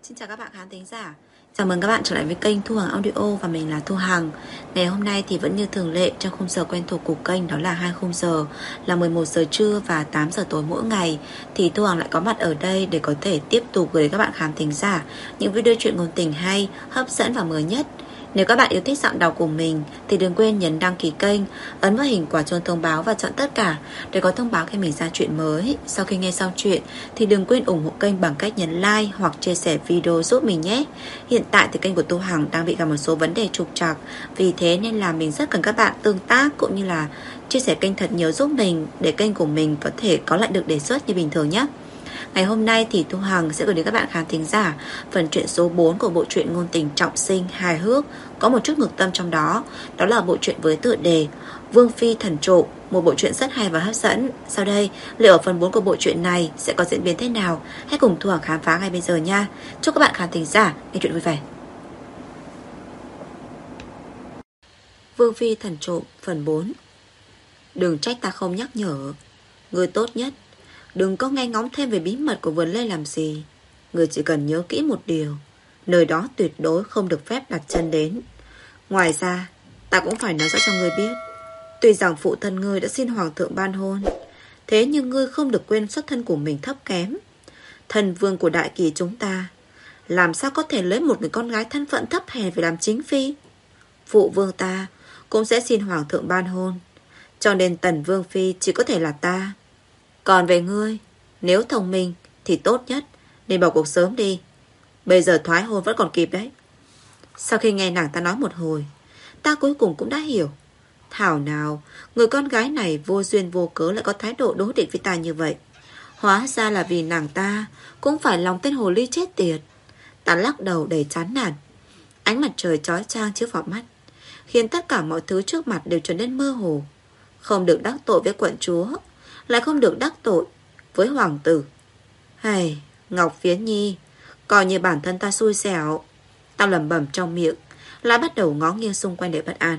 Xin chào các bạn khán thính giả. Chào mừng các bạn trở lại với kênh Thu Hằng Audio và mình là Thu Hằng. Ngày hôm nay thì vẫn như thường lệ trong khung giờ quen thuộc của kênh, đó là hai khung giờ là 11 giờ trưa và 8 giờ tối mỗi ngày. Thì Thu Hằng lại có mặt ở đây để có thể tiếp tục gửi các bạn khán thính giả những video truyện ngôn tình hay, hấp dẫn và mới nhất. Nếu các bạn yêu thích giọng đọc của mình thì đừng quên nhấn đăng ký kênh, ấn vào hình quả chuông thông báo và chọn tất cả để có thông báo khi mình ra chuyện mới. Sau khi nghe xong chuyện thì đừng quên ủng hộ kênh bằng cách nhấn like hoặc chia sẻ video giúp mình nhé. Hiện tại thì kênh của Thu Hằng đang bị gặp một số vấn đề trục trặc, vì thế nên là mình rất cần các bạn tương tác cũng như là chia sẻ kênh thật nhiều giúp mình để kênh của mình có thể có lại được đề xuất như bình thường nhé. Ngày hôm nay thì Thu Hằng sẽ gửi đến các bạn khán thính giả phần truyện số 4 của bộ truyện ngôn tình trọng sinh hài hước, có một chút ngược tâm trong đó. Đó là bộ truyện với tựa đề Vương Phi Thần Trộ, một bộ truyện rất hay và hấp dẫn. Sau đây, liệu ở phần 4 của bộ truyện này sẽ có diễn biến thế nào? Hãy cùng Thu Hằng khám phá ngay bây giờ nha. Chúc các bạn khán thính giả nghe truyện vui vẻ. Vương Phi Thần Trộ phần 4. Đừng trách ta không nhắc nhở. Người tốt nhất đừng có nghe ngóng thêm về bí mật của vườn lê làm gì. Người chỉ cần nhớ kỹ một điều: nơi đó tuyệt đối không được phép đặt chân đến. Ngoài ra, ta cũng phải nói rõ cho ngươi biết, tuy rằng phụ thân ngươi đã xin hoàng thượng ban hôn, thế nhưng ngươi không được quên xuất thân của mình thấp kém. Thần vương của đại kỳ chúng ta làm sao có thể lấy một người con gái thân phận thấp hèn về làm chính phi. Phụ vương ta cũng sẽ xin hoàng thượng ban hôn, cho nên tần vương phi chỉ có thể là ta. Còn về ngươi, nếu thông minh thì tốt nhất nên bỏ cuộc sớm đi. Bây giờ thoái hôn vẫn còn kịp đấy. Sau khi nghe nàng ta nói một hồi, ta cuối cùng cũng đã hiểu. Thảo nào người con gái này vô duyên vô cớ lại có thái độ đối địch với ta như vậy. Hóa ra là vì nàng ta cũng phải lòng tên hồ ly chết tiệt. Ta lắc đầu đầy chán nản. Ánh mặt trời chói chang chiếu vào mắt, khiến tất cả mọi thứ trước mặt đều trở nên mơ hồ. Không được đắc tội với quận chúa, lại không được đắc tội với hoàng tử. Hay, Ngọc Phiến Nhi, coi như bản thân ta xui xẻo. Ta lẩm bẩm trong miệng, lại bắt đầu ngó nghiêng xung quanh để bất an.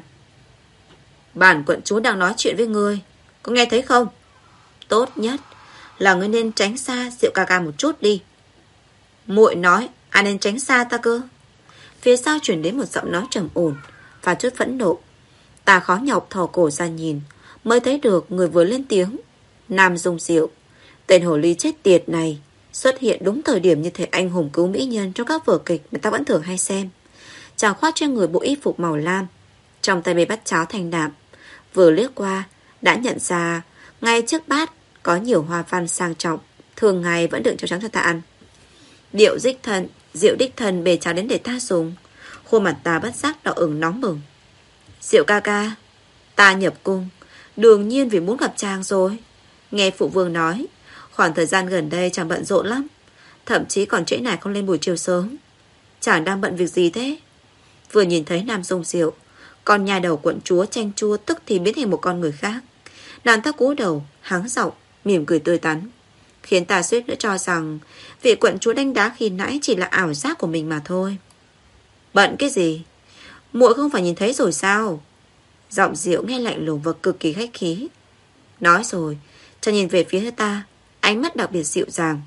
Bản quận chúa đang nói chuyện với ngươi, có nghe thấy không? Tốt nhất là ngươi nên tránh xa Diệu ca ca một chút đi. Muội nói ai nên tránh xa ta cơ? Phía sau chuyển đến một giọng nói trầm ổn và chút phẫn nộ. Ta khó nhọc thò cổ ra nhìn, mới thấy được người vừa lên tiếng: Nam Dung Diệu. Tên hồ ly chết tiệt này xuất hiện đúng thời điểm như thể anh hùng cứu mỹ nhân trong các vở kịch mà ta vẫn thường hay xem. Chàng khoác trên người bộ y phục màu lam, trong tay bê bát cháo thanh đạm. Vừa liếc qua đã nhận ra ngay trước bát có nhiều hoa văn sang trọng, thường ngày vẫn đựng cháo trắng cho ta ăn. Diệu đích thần bề cháo đến để ta dùng. Khuôn mặt ta bất giác đỏ ửng nóng bừng. Diệu ca ca, ta nhập cung đương nhiên vì muốn gặp chàng rồi. Nghe phụ vương nói, khoảng thời gian gần đây chàng bận rộn lắm, thậm chí còn trễ nải không lên buổi chiều sớm. Chàng đang bận việc gì thế? Vừa nhìn thấy Nam Dung Diệu, con nhà đầu quận chúa chanh chua tức thì biến thành một con người khác. Nàng ta cúi đầu, hắng giọng, mỉm cười tươi tắn, khiến ta suýt nữa cho rằng vị quận chúa đánh đá khi nãy chỉ là ảo giác của mình mà thôi. Bận cái gì? Muội không phải nhìn thấy rồi sao? Giọng Diệu nghe lạnh lùng và cực kỳ khách khí. Nói rồi, chàng nhìn về phía ta, ánh mắt đặc biệt dịu dàng.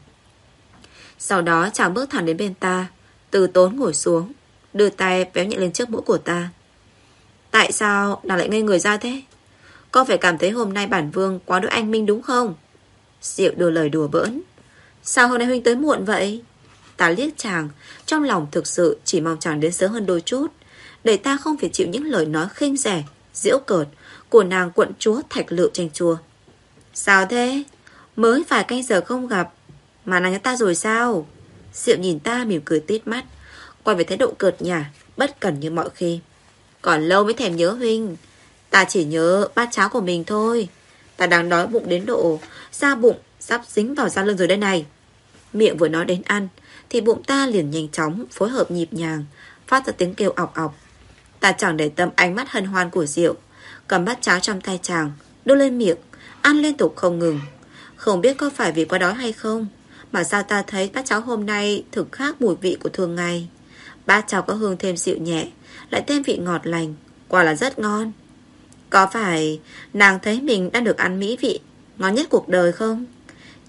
Sau đó chàng bước thẳng đến bên ta, từ tốn ngồi xuống, đưa tay véo nhẹ lên trước mũi của ta. Tại sao nàng lại ngây người ra thế? Có phải cảm thấy hôm nay bản vương quá đối anh minh đúng không? Diệu đưa lời đùa bỡn. Sao hôm nay huynh tới muộn vậy? Ta liếc chàng, trong lòng thực sự chỉ mong chàng đến sớm hơn đôi chút, để ta không phải chịu những lời nói khinh rẻ, giễu cợt của nàng quận chúa Thạch Lựu chanh chua. Sao thế? Mới vài canh giờ không gặp mà nàng nhớ ta rồi sao? Diệu nhìn ta mỉm cười tít mắt, quay về thái độ cợt nhả, bất cẩn như mọi khi. Còn lâu mới thèm nhớ huynh. Ta chỉ nhớ bát cháo của mình thôi. Ta đang đói bụng đến độ da bụng sắp dính vào da lưng rồi đây này. Miệng vừa nói đến ăn thì bụng ta liền nhanh chóng phối hợp nhịp nhàng, phát ra tiếng kêu ọc ọc. Ta chẳng để tâm ánh mắt hân hoan của Diệu, cầm bát cháo trong tay chàng, đưa lên miệng, ăn liên tục không ngừng. Không biết có phải vì quá đói hay không, mà sao ta thấy bát cháo hôm nay thực khác mùi vị của thường ngày. Bát cháo có hương thêm dịu nhẹ, lại thêm vị ngọt lành, quả là rất ngon. Có phải nàng thấy mình đang được ăn mỹ vị ngon nhất cuộc đời không?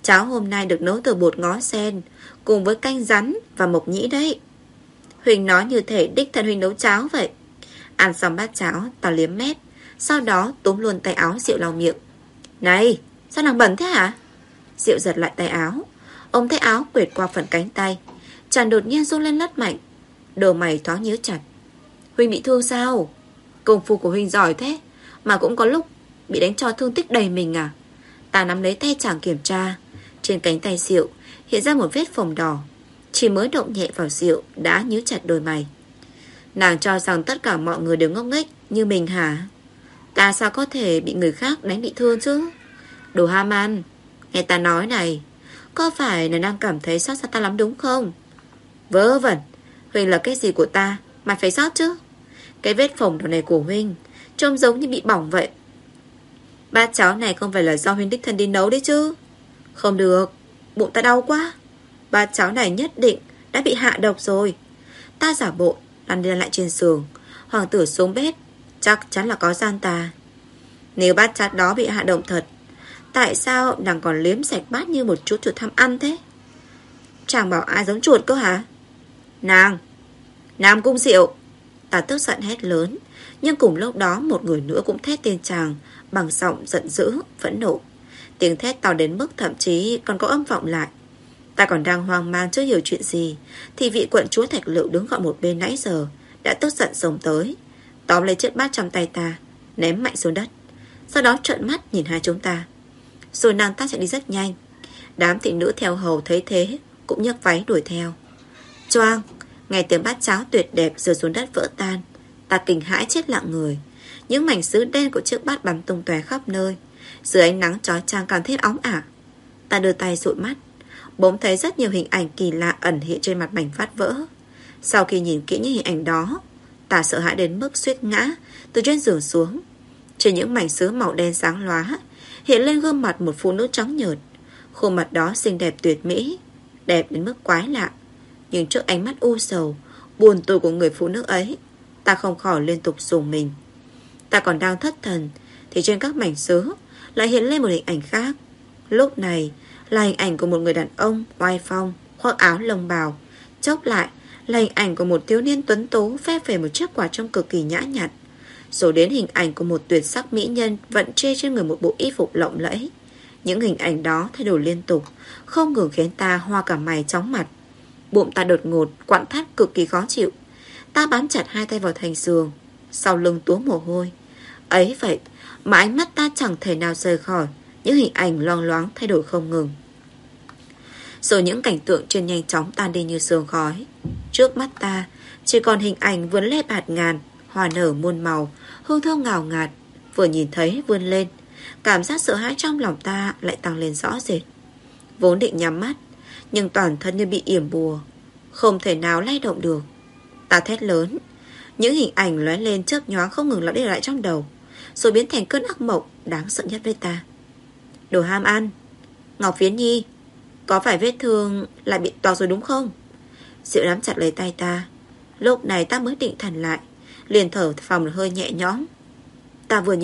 Cháo hôm nay được nấu từ bột ngó sen cùng với canh rắn và mộc nhĩ đấy. Huỳnh nói như thể đích thân Huỳnh nấu cháo vậy. Ăn xong bát cháo, tao liếm mép, sau đó túm luôn tay áo Diệu lau miệng. Này, sao nàng bẩn thế hả? Diệu giật lại tay áo, ôm tay áo quệt qua phần cánh tay. Chàng đột nhiên run lên rất mạnh. Đầu mày thoáng nhíu chặt. Huỳnh bị thương sao? Công phu của Huỳnh giỏi thế, mà cũng có lúc bị đánh cho thương tích đầy mình à? Ta nắm lấy tay chàng kiểm tra. Trên cánh tay Diệu hiện ra một vết phồng đỏ. Chỉ mới động nhẹ vào Diệu đã nhíu chặt đôi mày. Nàng cho rằng tất cả mọi người đều ngốc nghếch như mình hả? Ta sao có thể bị người khác đánh bị thương chứ? Đồ ham ăn. Nghe ta nói này, có phải là đang cảm thấy xót xa ta lắm đúng không? Vớ vẩn. Huỳnh là cái gì của ta mà phải xót chứ? Cái vết phồng đỏ này của Huỳnh trông giống như bị bỏng vậy. Bát cháo này không phải là do Huỳnh đích thân đi nấu đấy chứ? Không được, bụng ta đau quá. Bát cháo này nhất định đã bị hạ độc rồi. Ta giả bộ lăn đi lăn lại trên giường. Hoàng tử xuống bếp, chắc chắn là có gian tà. Nếu bát cháo đó bị hạ độc thật, tại sao nàng còn liếm sạch bát như một chú chuột tham ăn thế? Chàng bảo ai giống chuột cơ hả? Nàng Nam Cung Diệu. Ta tức giận hét lớn. Nhưng cùng lúc đó một người nữa cũng thét tên chàng bằng giọng giận dữ, phẫn nộ. Tiếng thét to đến mức thậm chí còn có âm vọng lại. Ta còn đang hoang mang chưa hiểu chuyện gì, thì vị quận chúa Thạch Lựu đứng gọn một bên nãy giờ đã tức giận xông tới, tóm lấy chiếc bát trong tay ta, ném mạnh xuống đất. Sau đó trợn mắt nhìn hai chúng ta. Rồi nàng ta chạy đi rất nhanh. Đám thị nữ theo hầu thấy thế cũng nhấc váy đuổi theo. Choang, nghe tiếng bát cháo tuyệt đẹp rơi xuống đất vỡ tan. Ta kinh hãi chết lặng người. Những mảnh sứ đen của chiếc bát bắn tung tóe khắp nơi. Dưới ánh nắng chói chang càng thêm óng ả. Ta đưa tay dụi mắt, bỗng thấy rất nhiều hình ảnh kỳ lạ ẩn hiện trên mặt mảnh phát vỡ. Sau khi nhìn kỹ những hình ảnh đó, ta sợ hãi đến mức suýt ngã từ trên giường xuống. Trên những mảnh sứ màu đen sáng lóa hiện lên gương mặt một phụ nữ trắng nhợt. Khuôn mặt đó xinh đẹp tuyệt mỹ, đẹp đến mức quái lạ. Nhưng trước ánh mắt u sầu, buồn tủi của người phụ nữ ấy, ta không khỏi liên tục rùng mình. Ta còn đang thất thần thì trên các mảnh sứ lại hiện lên một hình ảnh khác. Lúc này là hình ảnh của một người đàn ông oai phong, khoác áo lông bào. Chốc lại là hình ảnh của một thiếu niên tuấn tú phe phẩy một chiếc quạt trông cực kỳ nhã nhặn. Rồi đến hình ảnh của một tuyệt sắc mỹ nhân vận chê trên người một bộ y phục lộng lẫy. Những hình ảnh đó thay đổi liên tục, không ngừng khiến ta hoa cả mày chóng mặt. Bụng ta đột ngột quặn thắt cực kỳ khó chịu. Ta bám chặt hai tay vào thành giường, sau lưng túa mồ hôi. Ấy vậy mà ánh mắt ta chẳng thể nào rời khỏi những hình ảnh loang loáng thay đổi không ngừng. Rồi những cảnh tượng trên nhanh chóng tan đi như sương khói. Trước mắt ta chỉ còn hình ảnh vườn lê bạt ngàn, hoa nở muôn màu, hương thơm ngào ngạt. Vừa nhìn thấy vươn lên, cảm giác sợ hãi trong lòng ta lại tăng lên rõ rệt. Vốn định nhắm mắt, nhưng toàn thân như bị yểm bùa, không thể nào lay động được. Ta thét lớn. Những hình ảnh lóe lên chớp nhoáng không ngừng lặp đi lại trong đầu, rồi biến thành cơn ác mộng đáng sợ nhất với ta. Đồ ham ăn. Ngọc Phiến Nhi, có phải vết thương lại bị toạc rồi đúng không? Diệu nắm chặt lấy tay ta. Lúc này ta mới định thần lại, liền thở phào hơi nhẹ nhõm. Ta vừa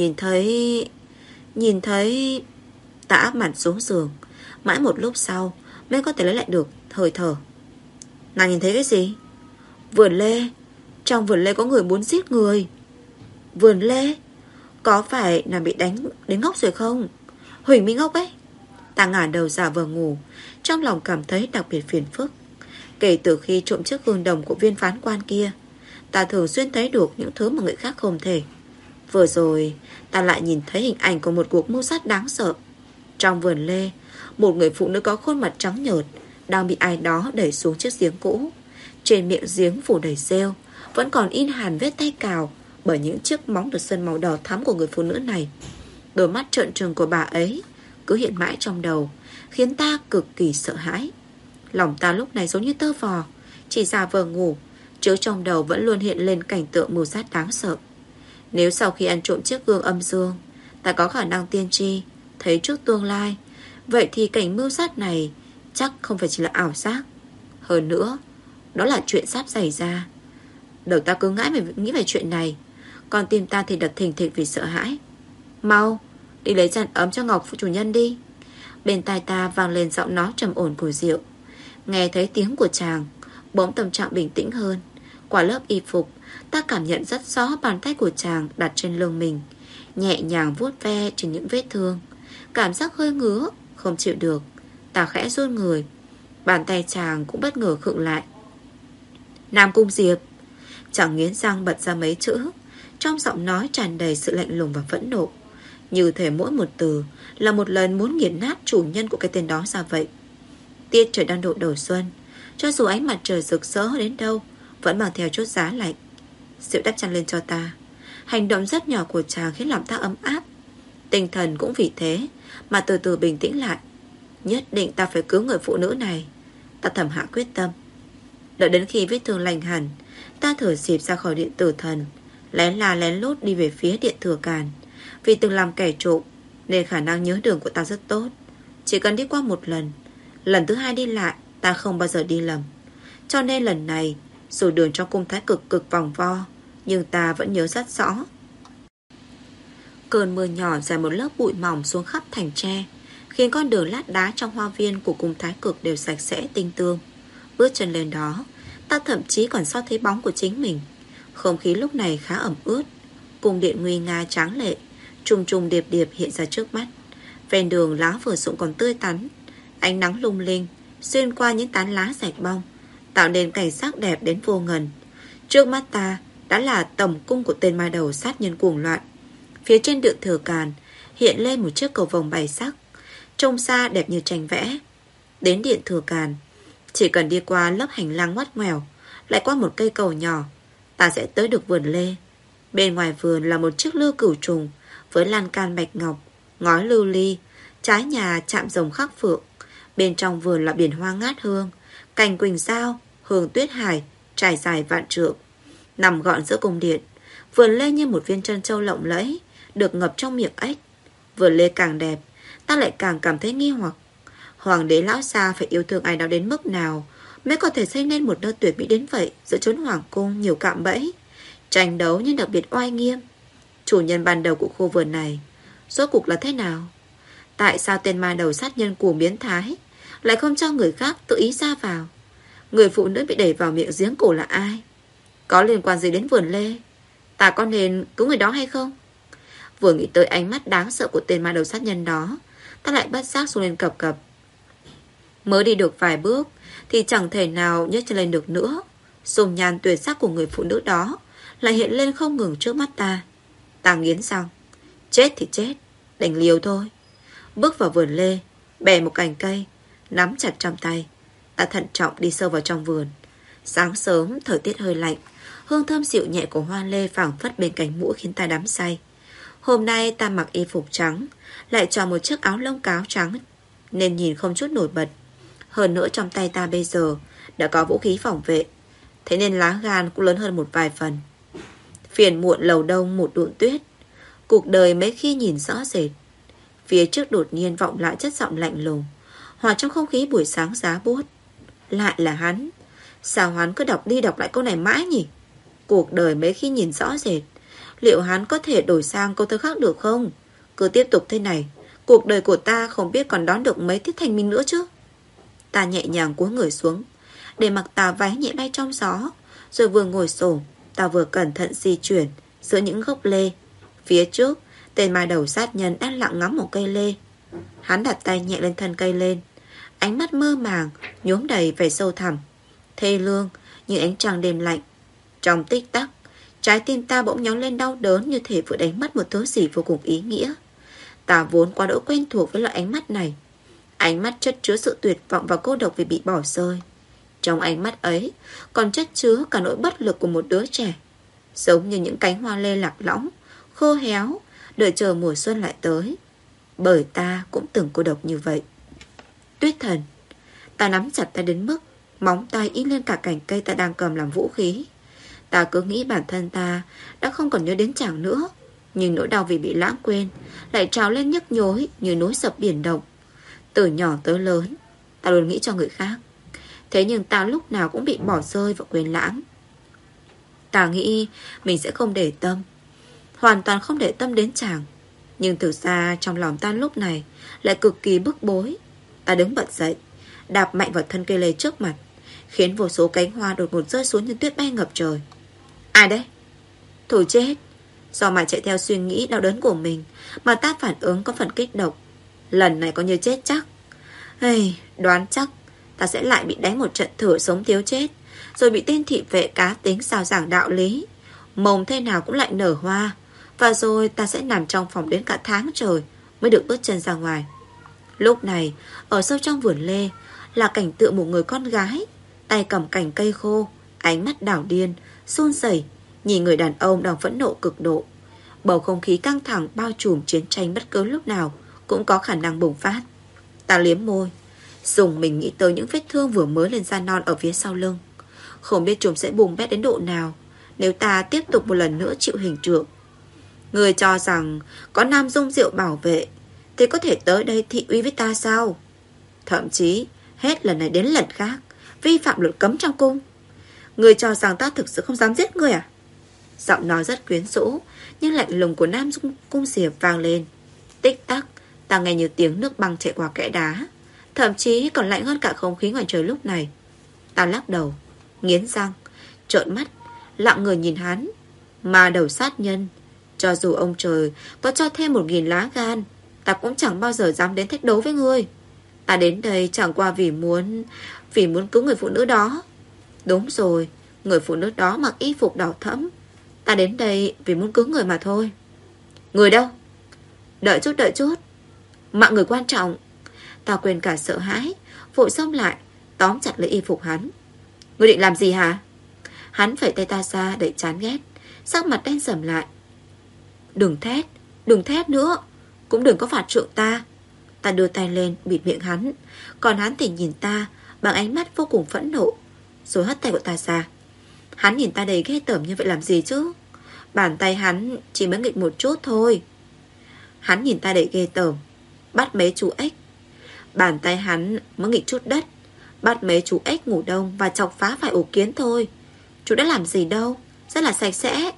nhìn thấy ta áp mặt xuống giường. Mãi một lúc sau mới có thể lấy lại được hơi thở. Nàng nhìn thấy cái gì? Vườn lê. Trong vườn lê có người muốn giết người. Vườn lê? Có phải nàng bị đánh đến ngốc rồi không? Huỳnh Minh ngốc ấy. Ta ngả đầu giả vờ ngủ, trong lòng cảm thấy đặc biệt phiền phức. Kể từ khi trộm chiếc gương đồng của viên phán quan kia, ta thường xuyên thấy được những thứ mà người khác không thể. Vừa rồi ta lại nhìn thấy hình ảnh của một cuộc mưu sát đáng sợ. Trong vườn lê, một người phụ nữ có khuôn mặt trắng nhợt đang bị ai đó đẩy xuống chiếc giếng cũ. Trên miệng giếng phủ đầy rêu, vẫn còn in hẳn vết tay cào bởi những chiếc móng được sơn màu đỏ thắm của người phụ nữ này. Đôi mắt trợn trừng của bà ấy cứ hiện mãi trong đầu, khiến ta cực kỳ sợ hãi. Lòng ta lúc này giống như tơ vò, chỉ giả vờ ngủ, chứ trong đầu vẫn luôn hiện lên cảnh tượng mưu sát đáng sợ. Nếu sau khi ăn trộm chiếc gương âm dương, ta có khả năng tiên tri, thấy trước tương lai, vậy thì cảnh mưu sát này chắc không phải chỉ là ảo giác. Hơn nữa, đó là chuyện sắp xảy ra. Đầu ta cứ nghĩ về chuyện này, còn tim ta thì đập thình thịch vì sợ hãi. Mau, đi lấy chăn ấm cho Ngọc chủ nhân đi. Bên tai ta vang lên giọng nói trầm ổn của Diệu. Nghe thấy tiếng của chàng, bỗng tâm trạng bình tĩnh hơn. Qua lớp y phục, ta cảm nhận rất rõ bàn tay của chàng đặt trên lưng mình, nhẹ nhàng vuốt ve trên những vết thương. Cảm giác hơi ngứa, không chịu được. Ta khẽ run người. Bàn tay chàng cũng bất ngờ khựng lại. Nam Cung Diệp. Chàng nghiến răng bật ra mấy chữ, trong giọng nói tràn đầy sự lạnh lùng và phẫn nộ, như thể mỗi một từ là một lần muốn nghiền nát chủ nhân của cái tên đó ra vậy. Tiết trời đang độ đầu xuân, cho dù ánh mặt trời rực rỡ đến đâu vẫn mang theo chút giá lạnh. Diệu đắp chăn lên cho ta. Hành động rất nhỏ của chàng khiến lòng ta ấm áp. Tinh thần cũng vì thế mà từ từ bình tĩnh lại. Nhất định ta phải cứu người phụ nữ này. Ta thầm hạ quyết tâm. Đợi đến khi vết thương lành hẳn, ta thở xịp ra khỏi điện tử thần, lén la lén lút đi về phía điện thừa càn. Vì từng làm kẻ trộm nên khả năng nhớ đường của ta rất tốt. Chỉ cần đi qua một lần, lần thứ hai đi lại ta không bao giờ đi lầm. Cho nên lần này, dù đường trong cung thái cực cực vòng vo, nhưng ta vẫn nhớ rất rõ. Cơn mưa nhỏ dài một lớp bụi mỏng xuống khắp thành tre, khiến con đường lát đá trong hoa viên của cung thái cực đều sạch sẽ tinh tươm. Bước chân lên đó, ta thậm chí còn so thấy bóng của chính mình. Không khí lúc này khá ẩm ướt. Cung điện nguy nga tráng lệ, trùng trùng điệp điệp hiện ra trước mắt. Ven đường lá vừa rụng còn tươi tắn, ánh nắng lung linh xuyên qua những tán lá rạch bong, tạo nên cảnh sắc đẹp đến vô ngần. Trước mắt ta đã là tầm cung của tên ma đầu sát nhân cuồng loạn. Phía trên điện thừa càn hiện lên một chiếc cầu vồng bảy sắc, trông xa đẹp như tranh vẽ. Đến điện thừa càn, chỉ cần đi qua lớp hành lang ngoắt ngoèo, lại qua một cây cầu nhỏ, ta sẽ tới được vườn lê. Bên ngoài vườn là một chiếc lư cửu trùng với lan can bạch ngọc, ngói lưu ly, trái nhà chạm rồng khắc phượng. Bên trong vườn là biển hoa ngát hương, cành quỳnh sao, hương tuyết hải trải dài vạn trượng. Nằm gọn giữa cung điện, vườn lê như một viên trân châu lộng lẫy được ngập trong miệng ếch. Vườn lê càng đẹp, ta lại càng cảm thấy nghi hoặc. Hoàng đế lão xa phải yêu thương ai đó đến mức nào mới có thể xây nên một nơi tuyệt mỹ đến vậy giữa chốn hoàng cung nhiều cạm bẫy, tranh đấu nhưng đặc biệt oai nghiêm. Chủ nhân ban đầu của khu vườn này rốt cuộc là thế nào? Tại sao tên ma đầu sát nhân cuồng biến thái lại không cho người khác tự ý ra vào? Người phụ nữ bị đẩy vào miệng giếng cổ là ai? Có liên quan gì đến vườn lê? Ta có nên cứu người đó hay không? Vừa nghĩ tới ánh mắt đáng sợ của tên ma đầu sát nhân đó, ta lại bất giác xuống lên cập cập. Mới đi được vài bước thì chẳng thể nào nhấc chân lên được nữa. Dung nhan tuyệt sắc của người phụ nữ đó lại hiện lên không ngừng trước mắt ta. Ta nghiến răng. Chết thì chết, đành liều thôi. Bước vào vườn lê, bẻ một cành cây, nắm chặt trong tay. Ta thận trọng đi sâu vào trong vườn. Sáng sớm, thời tiết hơi lạnh, hương thơm dịu nhẹ của hoa lê phảng phất bên cánh mũi khiến ta đắm say. Hôm nay ta mặc y phục trắng, lại chọn một chiếc áo lông cáo trắng, nên nhìn không chút nổi bật. Hơn nữa trong tay ta bây giờ đã có vũ khí phòng vệ, thế nên lá gan cũng lớn hơn một vài phần. Phiền muộn lầu đông một đụn tuyết, cuộc đời mấy khi nhìn rõ rệt. Phía trước đột nhiên vọng lại chất giọng lạnh lùng, hòa trong không khí buổi sáng giá buốt. Lại là hắn. Sao hắn cứ đọc đi đọc lại câu này mãi nhỉ? Cuộc đời mấy khi nhìn rõ rệt. Liệu hắn có thể đổi sang câu thơ khác được không? Cứ tiếp tục thế này, cuộc đời của ta không biết còn đón được mấy tiết thanh minh nữa chứ. Ta nhẹ nhàng cúi người xuống, để mặc tà váy nhẹ bay trong gió. Rồi vừa ngồi xổm, ta vừa cẩn thận di chuyển giữa những gốc lê. Phía trước, tên ma đầu sát nhân đang lặng ngắm một cây lê. Hắn đặt tay nhẹ lên thân cây lên, ánh mắt mơ màng nhuốm đầy vẻ sâu thẳm, thê lương như ánh trăng đêm lạnh. Trong tích tắc, trái tim ta bỗng nhói lên đau đớn, như thể vừa đánh mất một thứ gì vô cùng ý nghĩa. Ta vốn quá đỗi quen thuộc với loại ánh mắt này, ánh mắt chất chứa sự tuyệt vọng và cô độc vì bị bỏ rơi. Trong ánh mắt ấy còn chất chứa cả nỗi bất lực của một đứa trẻ, giống như những cánh hoa lê lạc lõng, khô héo, đợi chờ mùa xuân lại tới. Bởi ta cũng từng cô độc như vậy. Tuyết thần. Ta nắm chặt tay đến mức móng tay in lên cả cành cây ta đang cầm làm vũ khí. Ta cứ nghĩ bản thân ta đã không còn nhớ đến chàng nữa, nhưng nỗi đau vì bị lãng quên lại trào lên nhức nhối như núi sập biển động. Từ nhỏ tới lớn, ta luôn nghĩ cho người khác, thế nhưng ta lúc nào cũng bị bỏ rơi và quên lãng. Ta nghĩ mình sẽ không để tâm, hoàn toàn không để tâm đến chàng. Nhưng thực ra trong lòng ta lúc này lại cực kỳ bức bối. Ta đứng bật dậy, đạp mạnh vào thân cây lê trước mặt, khiến vô số cánh hoa đột ngột rơi xuống như tuyết bay ngập trời. Ai đấy? Thôi chết. Do mà chạy theo suy nghĩ đau đớn của mình mà ta phản ứng có phần kích động. Lần này có như chết chắc. Đoán chắc ta sẽ lại bị đánh một trận thửa sống thiếu chết, rồi bị tên thị vệ cá tính xào giảng đạo lý. Mồng thế nào cũng lại nở hoa. Và rồi ta sẽ nằm trong phòng đến cả tháng trời mới được bước chân ra ngoài. Lúc này ở sâu trong vườn lê là cảnh tượng một người con gái, tay cầm cành cây khô, ánh mắt đảo điên, run rẩy nhìn người đàn ông đang phẫn nộ cực độ. Bầu không khí căng thẳng bao trùm chiến tranh bất cứ lúc nào cũng có khả năng bùng phát. Ta liếm môi, dùng mình nghĩ tới những vết thương vừa mới lên da non ở phía sau lưng. Không biết chúng sẽ bùng bét đến độ nào nếu ta tiếp tục một lần nữa chịu hình trượng. Người cho rằng có Nam Dung Diệu bảo vệ thì có thể tới đây thị uy với ta sao? Thậm chí hết lần này đến lần khác vi phạm luật cấm trong cung. Người cho rằng ta thực sự không dám giết người à? Giọng nói rất quyến rũ nhưng lạnh lùng của Nam Dung Cung Diệp vang lên. Tích tắc, ta nghe như tiếng nước băng chạy qua kẽ đá, thậm chí còn lạnh hơn cả không khí ngoài trời lúc này. Ta lắc đầu, nghiến răng, trợn mắt, lặng người nhìn hắn. Mà đầu sát nhân, cho dù ông trời có cho thêm 1000 lá gan, ta cũng chẳng bao giờ dám đến thách đấu với ngươi. Ta đến đây chẳng qua vì muốn cứu người phụ nữ đó. Đúng rồi, người phụ nữ đó mặc y phục đỏ thẫm. Ta đến đây vì muốn cứu người mà thôi. Người đâu? Đợi chút. Mạng người quan trọng. Ta quên cả sợ hãi, vội xông lại, tóm chặt lấy y phục hắn. Ngươi định làm gì hả? Hắn phẩy tay ta ra đầy chán ghét, sắc mặt đen sầm lại. Đừng thét nữa, cũng đừng có phạt trượng ta. Ta đưa tay lên bịt miệng hắn, còn hắn thì nhìn ta bằng ánh mắt vô cùng phẫn nộ, rồi hất tay của ta ra. Hắn nhìn ta đầy ghê tởm như vậy làm gì chứ? Bàn tay hắn chỉ mới nghịch một chút thôi. Hắn nhìn ta đầy ghê tởm, bắt mấy chú ếch. Bàn tay hắn mới nghịch chút đất, bắt mấy chú ếch ngủ đông và chọc phá vài ổ kiến thôi. Chú đã làm gì đâu, rất là sạch sẽ.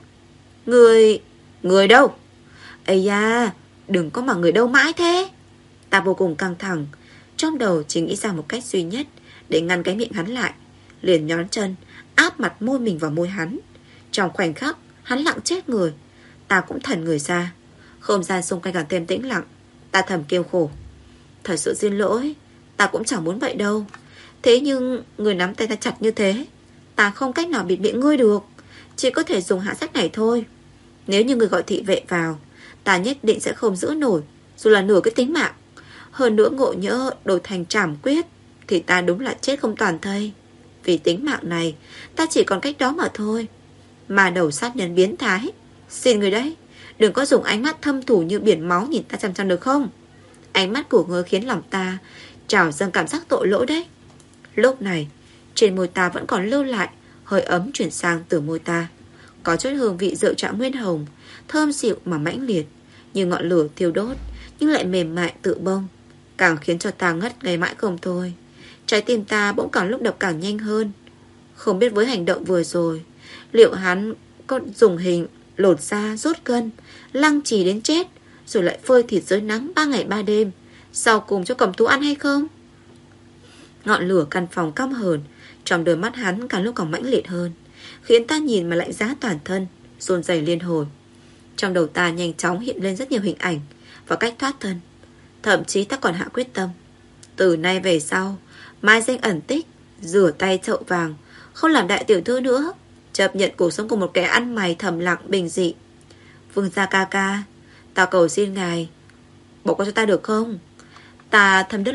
Người đâu? Ây da, đừng có mà người đâu mãi thế. Ta vô cùng căng thẳng, trong đầu chỉ nghĩ ra một cách duy nhất để ngăn cái miệng hắn lại. Liền nhón chân, áp mặt môi mình vào môi hắn. Trong khoảnh khắc, hắn lặng chết người. Ta cũng thần người ra. Không gian xung quanh càng thêm tĩnh lặng. Ta thầm kêu khổ. Thật sự xin lỗi, ta cũng chẳng muốn vậy đâu. Thế nhưng người nắm tay ta chặt như thế, ta không cách nào bịt miệng ngươi được, chỉ có thể dùng hạ sách này thôi. Nếu như người gọi thị vệ vào, ta nhất định sẽ không giữ nổi, dù là nửa cái tính mạng. Hơn nữa ngộ nhỡ đổi thành trảm quyết thì ta đúng là chết không toàn thây. Vì tính mạng này, ta chỉ còn cách đó mà thôi. Mà đầu sát nhân biến thái, xin người đấy, đừng có dùng ánh mắt thâm thù như biển máu nhìn ta chằm chằm được không? Ánh mắt của ngươi khiến lòng ta trào dâng cảm giác tội lỗi đấy. Lúc này, trên môi ta vẫn còn lưu lại hơi ấm chuyển sang từ môi ta. Có chút hương vị rượu trạng nguyên hồng, thơm dịu mà mãnh liệt, như ngọn lửa thiêu đốt, nhưng lại mềm mại tự bông, càng khiến cho ta ngất ngây mãi không thôi. Trái tim ta bỗng càng lúc đập càng nhanh hơn. Không biết với hành động vừa rồi, liệu hắn có dùng hình lột da, rút cân, lăng trì đến chết, rồi lại phơi thịt dưới nắng 3 ngày 3 đêm, sau cùng cho cầm thú ăn hay không? Ngọn lửa căn phòng căm hờn trong đôi mắt hắn càng lúc càng mãnh liệt hơn, khiến ta nhìn mà lạnh giá toàn thân, run rẩy liên hồi. Trong đầu ta nhanh chóng hiện lên rất nhiều hình ảnh và cách thoát thân. Thậm chí ta còn hạ quyết tâm, từ nay về sau mai danh ẩn tích, rửa tay chậu vàng, không làm đại tiểu thư nữa, chấp nhận cuộc sống của một kẻ ăn mày thầm lặng bình dị. Vương gia ca ca, ta cầu xin ngài bỏ qua cho ta được không? Ta thầm đứt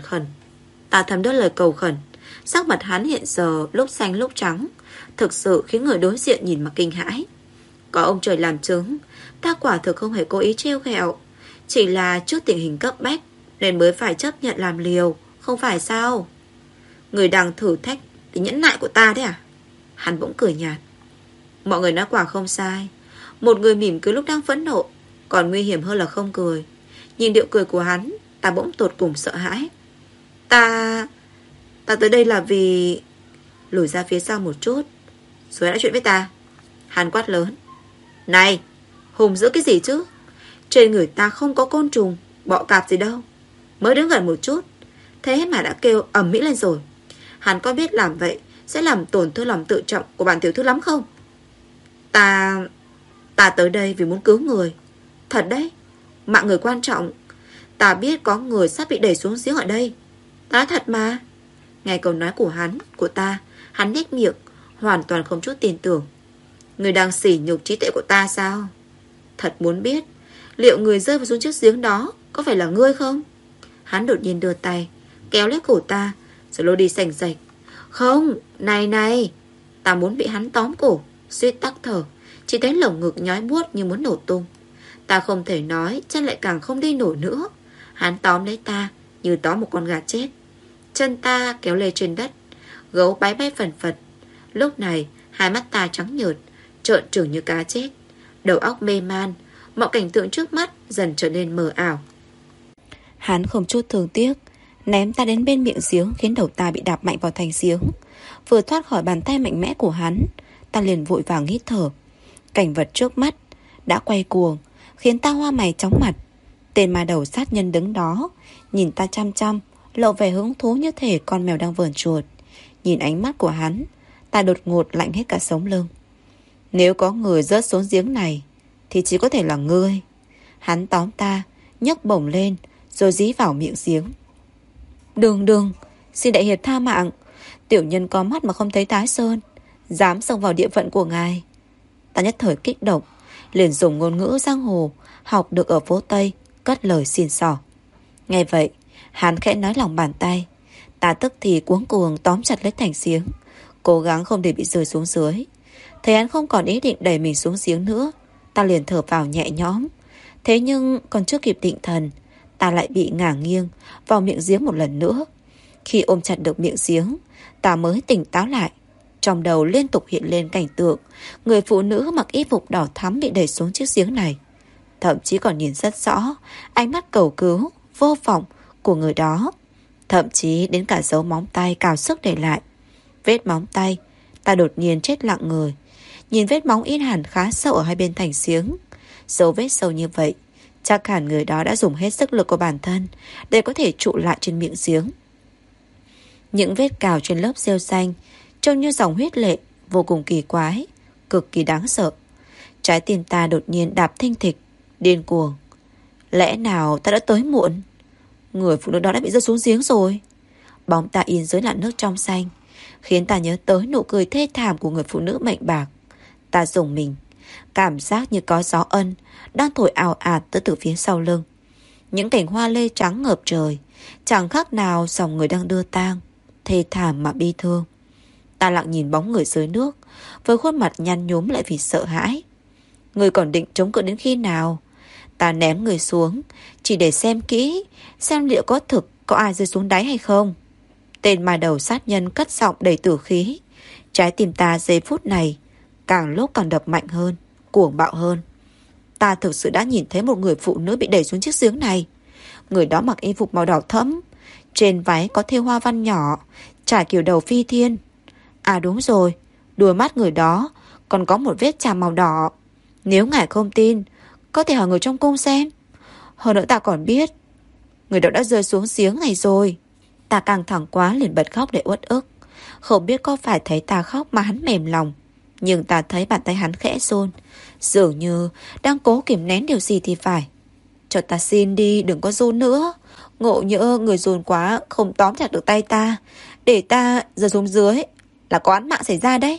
lời cầu khẩn. Sắc mặt hắn hiện giờ lúc xanh lúc trắng, thực sự khiến người đối diện nhìn mà kinh hãi. Có ông trời làm chứng, ta quả thực không hề cố ý trêu ghẹo, chỉ là trước tình hình cấp bách nên mới phải chấp nhận làm liều, không phải sao? Người đang thử thách tính nhẫn nại của ta đấy à? Hắn bỗng cười nhạt. Mọi người nói quả không sai, một người mỉm cười lúc đang phẫn nộ còn nguy hiểm hơn là không cười. Nhìn điệu cười của hắn, ta bỗng tột cùng sợ hãi. Ta tới đây là vì... Lùi ra phía sau một chút rồi nói chuyện với ta. Hắn quát lớn. Này, hùng dữ cái gì chứ? Trên người ta không có côn trùng, bọ cạp gì đâu. Mới đứng gần một chút, thế mà đã kêu ầm mỹ lên rồi. Hắn có biết làm vậy sẽ làm tổn thương lòng tự trọng của bản tiểu thư lắm không? Ta tới đây vì muốn cứu người. Thật đấy, mạng người quan trọng. Ta biết có người sắp bị đẩy xuống giếng ở đây. Ta nói thật mà. Nghe câu nói của ta, hắn nhếch miệng, hoàn toàn không chút tin tưởng. Người đang sỉ nhục trí tuệ của ta sao? Thật muốn biết, liệu người rơi vào xuống chiếc giếng đó có phải là ngươi không? Hắn đột nhiên đưa tay kéo lấy cổ ta, rồi lôi đi sành sạch. Không, này. Ta muốn bị hắn tóm cổ, suýt tắc thở. Chỉ thấy lồng ngực nhói buốt như muốn nổ tung. Ta không thể nói, chân lại càng không đi nổi nữa. Hắn tóm lấy ta như tóm một con gà chết. Chân ta kéo lê trên đất, gấu bay bay phần phật. Lúc này hai mắt ta trắng nhợt, trợn trừng như cá chết. Đầu óc mê man, mọi cảnh tượng trước mắt dần trở nên mờ ảo. Hắn không chút thương tiếc ném ta đến bên miệng giếng, khiến đầu ta bị đạp mạnh vào thành giếng. Vừa thoát khỏi bàn tay mạnh mẽ của hắn, ta liền vội vàng hít thở. Cảnh vật trước mắt đã quay cuồng, khiến ta hoa mày chóng mặt. Tên ma đầu sát nhân đứng đó, nhìn ta chăm chăm, lộ vẻ hứng thú như thể con mèo đang vờn chuột. Nhìn ánh mắt của hắn, ta đột ngột lạnh hết cả sống lưng. Nếu có người rớt xuống giếng này thì chỉ có thể là ngươi. Hắn tóm ta, nhấc bổng lên, rồi dí vào miệng giếng. Đừng, xin đại hiệp tha mạng. Tiểu nhân có mắt mà không thấy Thái Sơn, dám xông vào địa phận của ngài. Ta nhất thời kích động, liền dùng ngôn ngữ giang hồ học được ở phố Tây, cất lời xin xỏ. Nghe vậy, hắn khẽ nói lòng bàn tay. Ta tức thì cuống cuồng tóm chặt lấy thành giếng, cố gắng không để bị rơi xuống dưới. Thấy hắn không còn ý định đẩy mình xuống giếng nữa, ta liền thở vào nhẹ nhõm. Thế nhưng còn chưa kịp định thần, ta lại bị ngả nghiêng vào miệng giếng một lần nữa. Khi ôm chặt được miệng giếng, ta mới tỉnh táo lại. Trong đầu liên tục hiện lên cảnh tượng người phụ nữ mặc y phục đỏ thắm bị đẩy xuống chiếc giếng này. Thậm chí còn nhìn rất rõ ánh mắt cầu cứu, vô vọng của người đó. Thậm chí đến cả dấu móng tay cào sức để lại. Vết móng tay, ta đột nhiên chết lặng người. Nhìn vết móng in hẳn khá sâu ở hai bên thành giếng. Dấu vết sâu như vậy, chắc hẳn người đó đã dùng hết sức lực của bản thân để có thể trụ lại trên miệng giếng. Những vết cào trên lớp rêu xanh trông như dòng huyết lệ, vô cùng kỳ quái, cực kỳ đáng sợ. Trái tim ta đột nhiên đạp thình thịch, điên cuồng. Lẽ nào ta đã tới muộn? Người phụ nữ đó đã bị rơi xuống giếng rồi. Bóng ta in dưới làn nước trong xanh, khiến ta nhớ tới nụ cười thê thảm của người phụ nữ mệnh bạc. Ta rùng mình, cảm giác như có gió ân đang thổi ào ạt tới từ phía sau lưng. Những cành hoa lê trắng ngập trời, chẳng khác nào dòng người đang đưa tang, thê thảm mà bi thương. Ta lặng nhìn bóng người dưới nước, với khuôn mặt nhăn nhúm lại vì sợ hãi. Người còn định chống cự đến khi nào? Ta ném người xuống, chỉ để xem kỹ, xem liệu có ai rơi xuống đáy hay không. Tên ma đầu sát nhân cất giọng đầy tử khí. Trái tim ta giây phút này càng lúc càng đập mạnh hơn, cuồng bạo hơn. Ta thực sự đã nhìn thấy một người phụ nữ bị đẩy xuống chiếc giếng này. Người đó mặc y phục màu đỏ thẫm, trên váy có thêu hoa văn nhỏ, trải kiểu đầu phi thiên. À đúng rồi, đuôi mắt người đó còn có một vết chàm màu đỏ. Nếu ngài không tin, có thể hỏi người trong cung xem. Hơn nữa ta còn biết người đó đã rơi xuống giếng này rồi. Ta căng thẳng quá liền bật khóc để uất ức. Không biết có phải thấy ta khóc mà hắn mềm lòng, nhưng ta thấy bàn tay hắn khẽ run, dường như đang cố kìm nén điều gì thì phải. Cho ta xin đi, đừng có run nữa. Ngộ nhỡ người run quá không tóm chặt được tay ta, để ta rơi xuống dưới là có án mạng xảy ra đấy.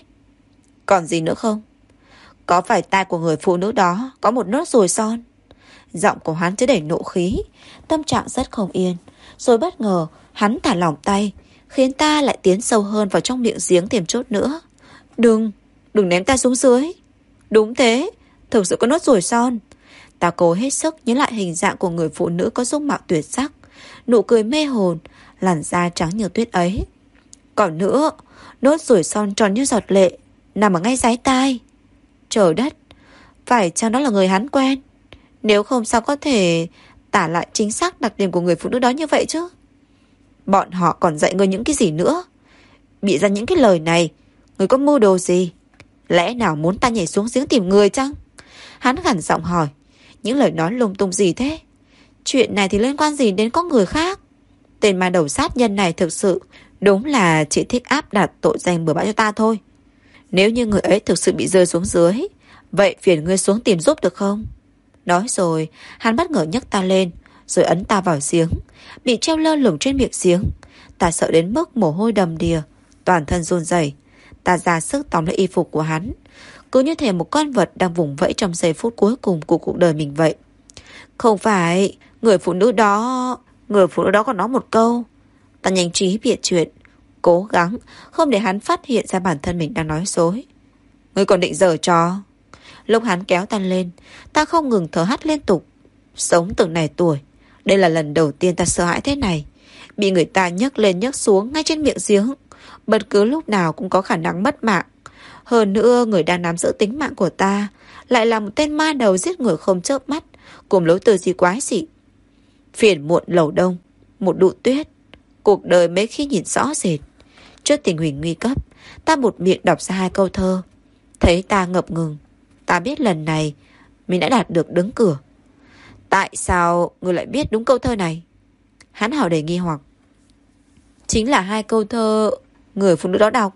Còn gì nữa không? Có phải tai của người phụ nữ đó có một nốt ruồi son? Giọng của hắn chứa đầy nộ khí, tâm trạng rất không yên. Rồi bất ngờ hắn thả lỏng tay, khiến ta lại tiến sâu hơn vào trong miệng giếng tìm chốt nữa. Đừng ném ta xuống dưới. Đúng thế, thực sự có nốt ruồi son. Ta cố hết sức nhớ lại hình dạng của người phụ nữ có dung mạo tuyệt sắc, nụ cười mê hồn, làn da trắng như tuyết ấy. Còn nữa, nốt ruồi son tròn như giọt lệ nằm ở ngay dái tai. Trời đất, phải chăng đó là người hắn quen? Nếu không sao có thể tả lại chính xác đặc điểm của người phụ nữ đó như vậy chứ? Bọn họ còn dạy ngươi những cái gì nữa? Bị ra những cái lời này, ngươi có mưu đồ gì? Lẽ nào muốn ta nhảy xuống giếng tìm người chăng? Hắn gằn giọng hỏi. Những lời nói lung tung gì thế? Chuyện này thì liên quan gì đến có người khác? Tên ma đầu sát nhân này thực sự đúng là chỉ thích áp đặt tội danh bừa bãi cho ta thôi. Nếu như người ấy thực sự bị rơi xuống dưới, vậy phiền ngươi xuống tìm giúp được không? Nói rồi, hắn bất ngờ nhấc ta lên, rồi ấn ta vào giếng, bị treo lơ lửng trên miệng giếng. Ta sợ đến mức mồ hôi đầm đìa, toàn thân run rẩy. Ta ra sức tóm lấy y phục của hắn, cứ như thể một con vật đang vùng vẫy trong giây phút cuối cùng của cuộc đời mình vậy. Không phải, người phụ nữ đó còn nói một câu. Ta nhanh trí bịa chuyện, cố gắng không để hắn phát hiện ra bản thân mình đang nói dối. Ngươi còn định giở trò? Lúc hắn kéo ta lên, ta không ngừng thở hắt liên tục. Sống từng này tuổi, đây là lần đầu tiên ta sợ hãi thế này. Bị người ta nhấc lên nhấc xuống ngay trên miệng giếng, bất cứ lúc nào cũng có khả năng mất mạng. Hơn nữa, người đang nắm giữ tính mạng của ta lại là một tên ma đầu giết người không chớp mắt, cùng lối tư duy quái dị. Phiền muộn lầu đông, một đụ tuyết, cuộc đời mấy khi nhìn rõ rệt. Trước tình huống nguy cấp, ta một miệng đọc ra 2 câu thơ. Thấy ta ngập ngừng, ta biết lần này mình đã đạt được đứng cửa. Tại sao ngươi lại biết đúng câu thơ này? Hắn hỏi đầy nghi hoặc. Chính là 2 câu thơ người phụ nữ đó đọc.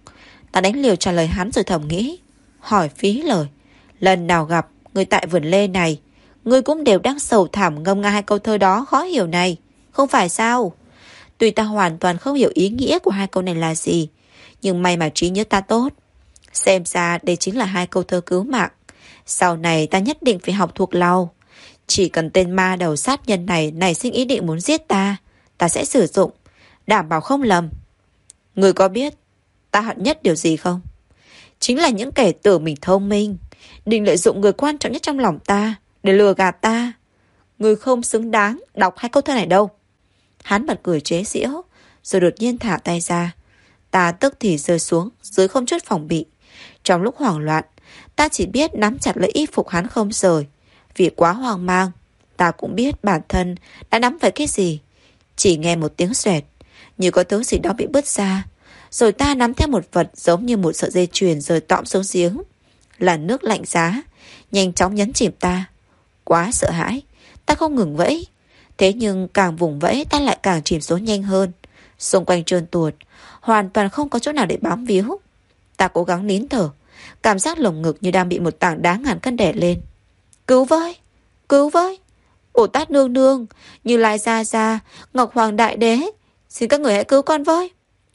Ta đánh liều trả lời hắn rồi thầm nghĩ. Hỏi phí lời. Lần nào gặp người tại vườn lê này, ngươi cũng đều đang sầu thảm ngâm nga 2 câu thơ đó khó hiểu này, không phải sao? Tuy ta hoàn toàn không hiểu ý nghĩa của 2 câu này là gì, nhưng may mà trí nhớ ta tốt. Xem ra đây chính là 2 câu thơ cứu mạng. Sau này ta nhất định phải học thuộc lòng. Chỉ cần tên ma đầu sát nhân này nảy sinh ý định muốn giết ta, ta sẽ sử dụng, đảm bảo không lầm. Người có biết ta hận nhất điều gì không? Chính là những kẻ tưởng mình thông minh, định lợi dụng người quan trọng nhất trong lòng ta để lừa gạt ta. Người không xứng đáng đọc 2 câu thơ này đâu. Hắn bật cười chế giễu, rồi đột nhiên thả tay ra. Ta tức thì rơi xuống dưới không chút phòng bị. Trong lúc hoảng loạn, ta chỉ biết nắm chặt lấy y phục hắn không rời. Vì quá hoang mang, ta cũng biết bản thân đã nắm phải cái gì. Chỉ nghe một tiếng xoẹt, như có thứ gì đó bị bứt ra. Rồi ta nắm theo một vật giống như một sợi dây chuyền rơi tõm xuống giếng. Là nước lạnh giá, nhanh chóng nhấn chìm ta. Quá sợ hãi, ta không ngừng vẫy. Thế nhưng càng vùng vẫy ta lại càng chìm xuống nhanh hơn. Xung quanh trơn tuột, hoàn toàn không có chỗ nào để bám víu. Ta cố gắng nín thở, cảm giác lồng ngực như đang bị một tảng đá ngàn cân đè lên. Cứu với, cứu với, Bồ Tát nương nương, Như Lai gia gia, Ngọc Hoàng đại đế, xin các người hãy cứu con với.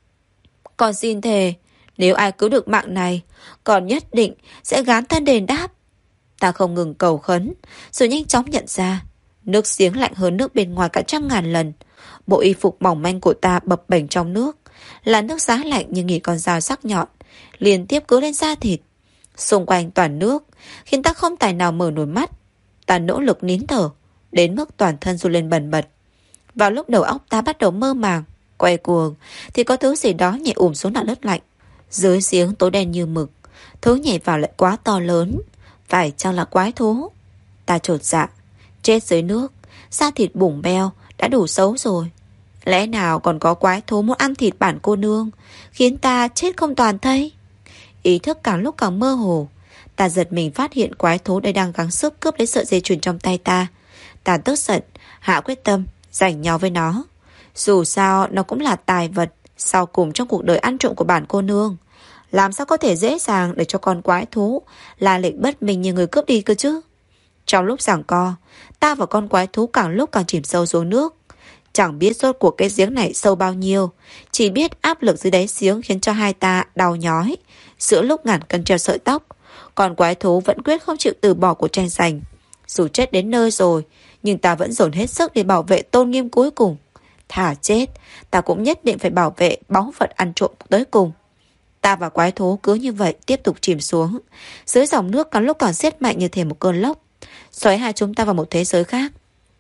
Con xin thề, nếu ai cứu được mạng này, con nhất định sẽ gán thân đền đáp. Ta không ngừng cầu khấn, rồi nhanh chóng nhận ra nước giếng lạnh hơn nước bên ngoài cả 100.000 lần. Bộ y phục mỏng manh của ta bập bềnh trong nước, là nước giá lạnh như nghỉ con dao sắc nhọn, liên tiếp cứ lên da thịt. Xung quanh toàn nước, khiến ta không tài nào mở nổi mắt. Ta nỗ lực nín thở, đến mức toàn thân run lên bần bật. Vào lúc đầu óc ta bắt đầu mơ màng, quay cuồng, thì có thứ gì đó nhảy xuống nặng đất lạnh. Dưới giếng tối đen như mực, thứ nhảy vào lại quá to lớn. Phải chăng là quái thú? Ta chột dạ. Chết dưới nước, da thịt bủng beo đã đủ xấu rồi. Lẽ nào còn có quái thú muốn ăn thịt bản cô nương, khiến ta chết không toàn thây? Ý thức càng lúc càng mơ hồ. Ta giật mình phát hiện quái thú đây đang gắng sức cướp lấy sợi dây chuyền trong tay ta. Ta tức giận, hạ quyết tâm giành nhau với nó. Dù sao nó cũng là tài vật sau cùng trong cuộc đời ăn trộm của bản cô nương. Làm sao có thể dễ dàng để cho con quái thú là lệnh bất minh như người cướp đi cơ chứ? Trong lúc giằng co, ta và con quái thú càng lúc càng chìm sâu xuống nước. Chẳng biết rốt cuộc cái giếng này sâu bao nhiêu, chỉ biết áp lực dưới đáy giếng khiến cho hai ta đau nhói. Giữa lúc ngàn cân treo sợi tóc, con quái thú vẫn quyết không chịu từ bỏ cuộc tranh giành. Dù chết đến nơi rồi, nhưng ta vẫn dồn hết sức để bảo vệ tôn nghiêm cuối cùng. Thà chết, ta cũng nhất định phải bảo vệ báu vật ăn trộm tới cùng. Ta và quái thú cứ như vậy tiếp tục chìm xuống. Dưới dòng nước càng lúc càng siết mạnh như thể một cơn lốc, xoáy hai chúng ta vào một thế giới khác.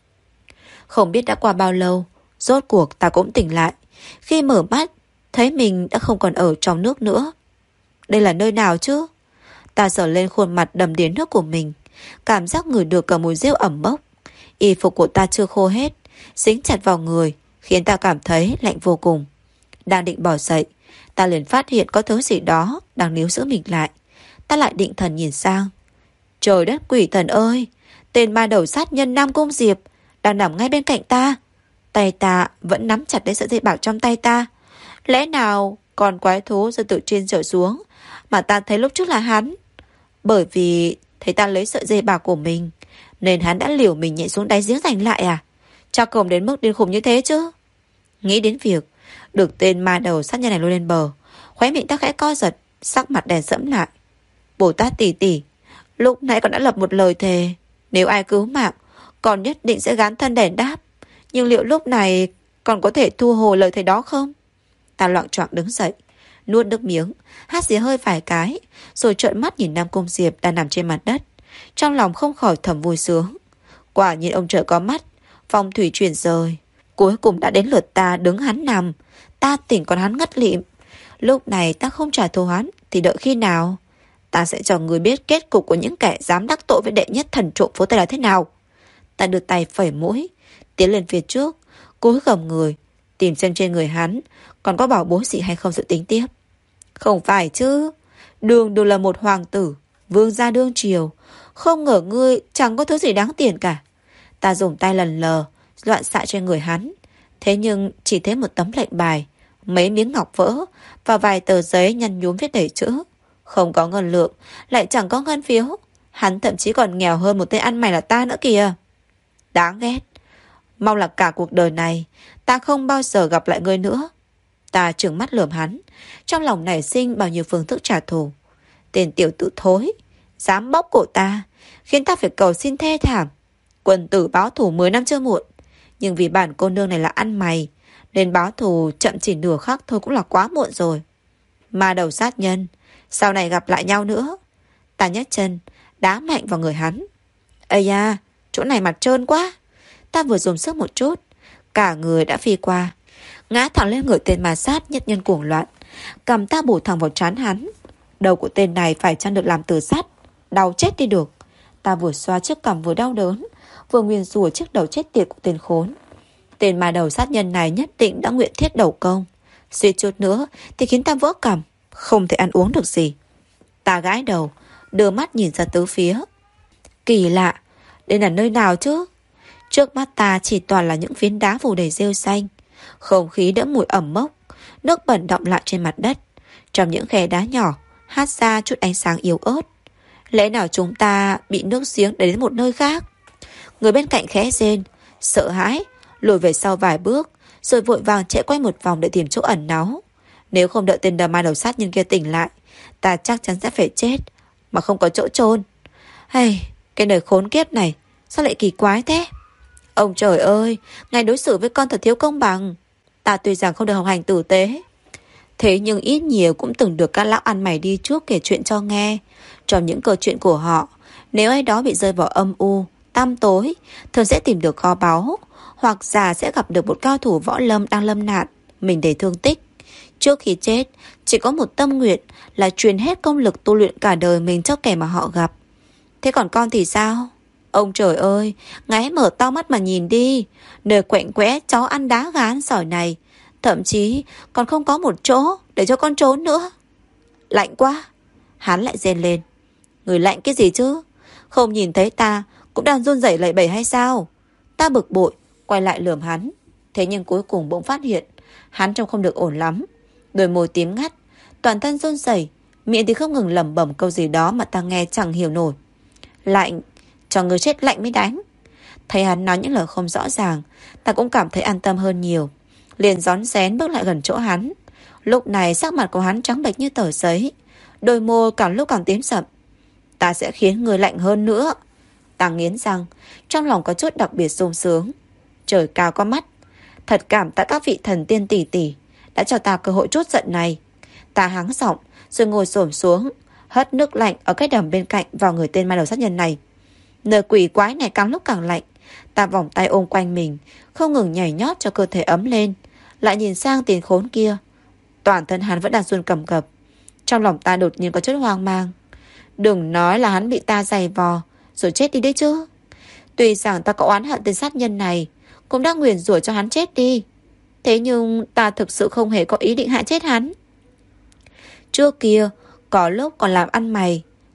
Không biết đã qua bao lâu, rốt cuộc ta cũng tỉnh lại. Khi mở mắt, thấy mình đã không còn ở trong nước nữa. Đây là nơi nào chứ? Ta sờ lên khuôn mặt đầm đìa nước của mình, cảm giác ngửi được cả mùi rêu ẩm mốc. Y phục của ta chưa khô hết, dính chặt vào người, khiến ta cảm thấy lạnh vô cùng. Đang định bỏ dậy, ta liền phát hiện có thứ gì đó đang níu giữ mình lại. Ta lại định thần nhìn sang. Trời đất quỷ thần ơi! Tên ma đầu sát nhân Nam Cung Diệp đang nằm ngay bên cạnh ta. Tay ta vẫn nắm chặt lấy sợi dây bạc trong tay ta. Lẽ nào con quái thú rơi từ trên trở xuống mà ta thấy lúc trước là hắn? Bởi vì thấy ta lấy sợi dây bạc của mình nên hắn đã liều mình nhảy xuống đáy giếng giành lại à? Chắc không đến mức điên khùng như thế chứ. Nghĩ đến việc được tên ma đầu sát nhân này lôi lên bờ, khóe miệng ta khẽ co giật, sắc mặt đèn sẫm lại. Bồ Tát tỷ tỷ, lúc nãy con đã lập một lời thề, nếu ai cứu mạng con nhất định sẽ gán thân đền đáp. Nhưng liệu lúc này còn có thể thu hồi lời thề đó không? Ta loạng choạng đứng dậy, nuốt nước miếng, hắt xì hơi vài cái, rồi trợn mắt nhìn Nam Cung Diệp đang nằm trên mặt đất. Trong lòng không khỏi thầm vui sướng. Quả nhiên ông trời có mắt, phong thủy chuyển rời. Cuối cùng đã đến lượt ta đứng hắn nằm, ta tỉnh còn hắn ngất lịm. Lúc này ta không trả thù hắn thì đợi khi nào? Ta sẽ cho người biết kết cục của những kẻ dám đắc tội với đệ nhất thần trộm phố Tây là thế nào. Ta đưa tay phẩy mũi, tiến lên phía trước, cúi gầm người, tìm xem trên người hắn còn có bảo bối gì hay không dự tính tiếp. Không phải chứ, Đường là một hoàng tử, vương gia đương triều, không ngờ ngươi chẳng có thứ gì đáng tiền cả. Ta dùng tay lần lờ loạn xạ trên người hắn, thế nhưng chỉ thấy một tấm lệnh bài, mấy miếng ngọc vỡ và vài tờ giấy nhăn nhúm viết đầy chữ. Không có ngân lượng, lại chẳng có ngân phiếu. Hắn thậm chí còn nghèo hơn một tên ăn mày là ta nữa kìa. Đáng ghét. Mong là cả cuộc đời này ta không bao giờ gặp lại ngươi nữa. Ta trừng mắt lườm hắn, trong lòng nảy sinh bao nhiêu phương thức trả thù. Tên tiểu tử thối, dám bóp cổ ta, khiến ta phải cầu xin thê thảm. Quân tử báo thù 10 năm chưa muộn. Nhưng vì bản cô nương này là ăn mày, nên báo thù chậm chỉ nửa khắc thôi cũng là quá muộn rồi. Ma đầu sát nhân, sau này gặp lại nhau nữa. Ta nhấc chân đá mạnh vào người hắn. Ây da, chỗ này mặt trơn quá. Ta vừa dùng sức một chút, cả người đã phi qua, ngã thẳng lên người tên ma sát nhất nhân cuồng loạn. Cầm ta bổ thẳng vào trán hắn. Đầu của tên này phải chăng được làm từ sắt, đau chết đi được. Ta vừa xoa chiếc cằm vừa đau đớn, vừa nguyền rủa chiếc đầu chết tiệt của tên khốn. Tên ma đầu sát nhân này nhất định đã nguyện thiết đầu công, suýt chút nữa thì khiến ta vỡ cằm, không thể ăn uống được gì. Ta gãi đầu, đưa mắt nhìn ra tứ phía. Kỳ lạ, đây là nơi nào chứ? Trước mắt ta chỉ toàn là những phiến đá phủ đầy rêu xanh, không khí đẫm mùi ẩm mốc, nước bẩn đọng lại trên mặt đất. Trong những khe đá nhỏ hát ra chút ánh sáng yếu ớt. Lẽ nào chúng ta bị nước giếng đẩy đến một nơi khác? Người bên cạnh khẽ rên, sợ hãi, lùi về sau vài bước, rồi vội vàng chạy quay một vòng để tìm chỗ ẩn náu. Nếu không đợi tên ma đầu sát nhân kia tỉnh lại, ta chắc chắn sẽ phải chết mà không có chỗ chôn. Hay, cái đời khốn kiếp này sao lại kỳ quái thế? Ông trời ơi, ngài đối xử với con thật thiếu công bằng. Ta tuy rằng không được học hành tử tế, thế nhưng ít nhiều cũng từng được các lão ăn mày đi trước kể chuyện cho nghe. Trong những câu chuyện của họ, nếu ai đó bị rơi vào âm u, tăm tối, thường sẽ tìm được kho báu, hoặc giả sẽ gặp được một cao thủ võ lâm đang lâm nạn, mình đầy thương tích. Trước khi chết, chỉ có một tâm nguyện là truyền hết công lực tu luyện cả đời mình cho kẻ mà họ gặp. Thế còn con thì sao? Ông trời ơi, ngài hãy mở to mắt mà nhìn đi. Nơi quạnh quẽ chó ăn đá gán sỏi này, thậm chí còn không có một chỗ để cho con trốn nữa. Lạnh quá. Hắn lại rên lên. Người lạnh cái gì chứ? Không nhìn thấy ta cũng đang run rẩy lẩy bẩy hay sao? Ta bực bội quay lại lườm hắn. Thế nhưng cuối cùng bỗng phát hiện hắn trông không được ổn lắm. Đôi môi tím ngắt, toàn thân run rẩy, miệng thì không ngừng lẩm bẩm câu gì đó mà ta nghe chẳng hiểu nổi. Lạnh, cho người chết lạnh mới đánh. Thấy hắn nói những lời không rõ ràng, ta cũng cảm thấy an tâm hơn nhiều. Liền rón rén bước lại gần chỗ hắn. Lúc này sắc mặt của hắn trắng bệch như tờ giấy, đôi môi càng lúc càng tím sậm. Ta sẽ khiến người lạnh hơn nữa. Ta nghiến răng, trong lòng có chút đặc biệt sung sướng. Trời cao có mắt, thật cảm tạ các vị thần tiên tỷ tỷ đã cho ta cơ hội trút giận này. Ta hắng giọng rồi ngồi xổm xuống, hất nước lạnh ở cái đầm bên cạnh vào người tên ma đầu sát nhân này. Nơi quỷ quái này càng lúc càng lạnh. Ta vòng tay ôm quanh mình, không ngừng nhảy nhót cho cơ thể ấm lên. Lại nhìn sang tên khốn kia, toàn thân hắn vẫn đang run cầm cập. Trong lòng ta đột nhiên có chút hoang mang. Đừng nói là hắn bị ta giày vò rồi chết đi đấy chứ. Tuy rằng ta có oán hận tên sát nhân này, cũng đã nguyền rủa cho hắn chết đi, thế nhưng ta thực sự không hề có ý định hại chết hắn. Trước kia có lúc còn làm ăn mày,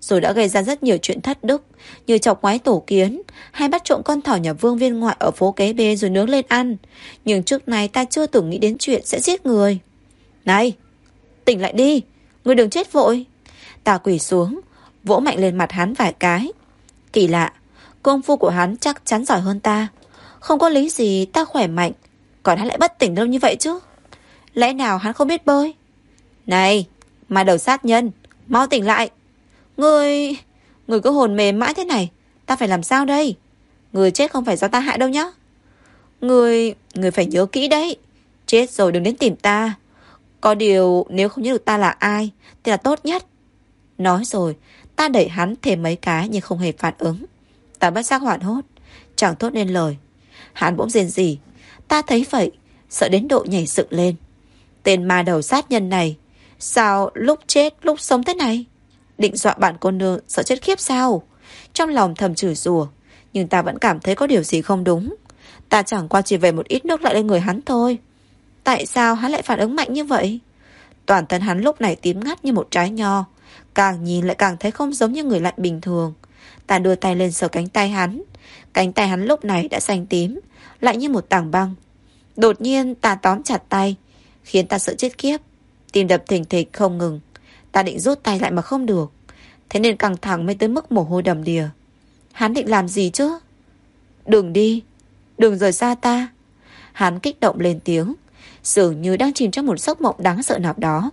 rồi đã gây ra rất nhiều chuyện thất đức, như chọc ngoái tổ kiến, hay bắt trộm con thỏ nhà Vương viên ngoại ở phố kế bên rồi nướng lên ăn. Nhưng trước này ta chưa từng nghĩ đến chuyện sẽ giết người. Này, tỉnh lại đi, ngươi đừng chết vội. Ta quỳ xuống, vỗ mạnh lên mặt hắn vài cái. Kỳ lạ, công phu của hắn chắc chắn giỏi hơn ta. Không có lý gì ta khỏe mạnh, còn hắn lại bất tỉnh đâu như vậy chứ. Lẽ nào hắn không biết bơi? Này, mà đầu sát nhân, mau tỉnh lại. Người cứ hồn mềm mãi thế này, ta phải làm sao đây? Người chết không phải do ta hại đâu nhá. Người phải nhớ kỹ đấy. Chết rồi đừng đến tìm ta. Có điều nếu không nhớ được ta là ai thì là tốt nhất. Nói rồi, ta đẩy hắn thêm mấy cái nhưng không hề phản ứng. Ta bất giác hoảng hốt, chẳng thốt nên lời. Hắn bỗng rên rỉ. Ta thấy vậy, sợ đến độ nhảy dựng lên. Tên ma đầu sát nhân này, sao lúc chết lúc sống thế này? Định dọa bạn cô nương sợ chết khiếp sao? Trong lòng thầm chửi rủa, nhưng ta vẫn cảm thấy có điều gì không đúng. Ta chẳng qua chỉ về một ít nước lại lên người hắn thôi. Tại sao hắn lại phản ứng mạnh như vậy? Toàn thân hắn lúc này tím ngắt như một trái nho, càng nhìn lại càng thấy không giống như người lạnh bình thường. Ta đưa tay lên sờ cánh tay hắn. Cánh tay hắn lúc này đã xanh tím, lại như một tảng băng. Đột nhiên ta tóm chặt tay, khiến ta sợ chết khiếp. Tim đập thình thịch không ngừng. Ta định rút tay lại mà không được, thế nên căng thẳng mới tới mức mồ hôi đầm đìa. Hắn định làm gì chứ? Đừng đi, đừng rời xa ta. Hắn kích động lên tiếng, dường như đang chìm trong một giấc mộng đáng sợ nào đó.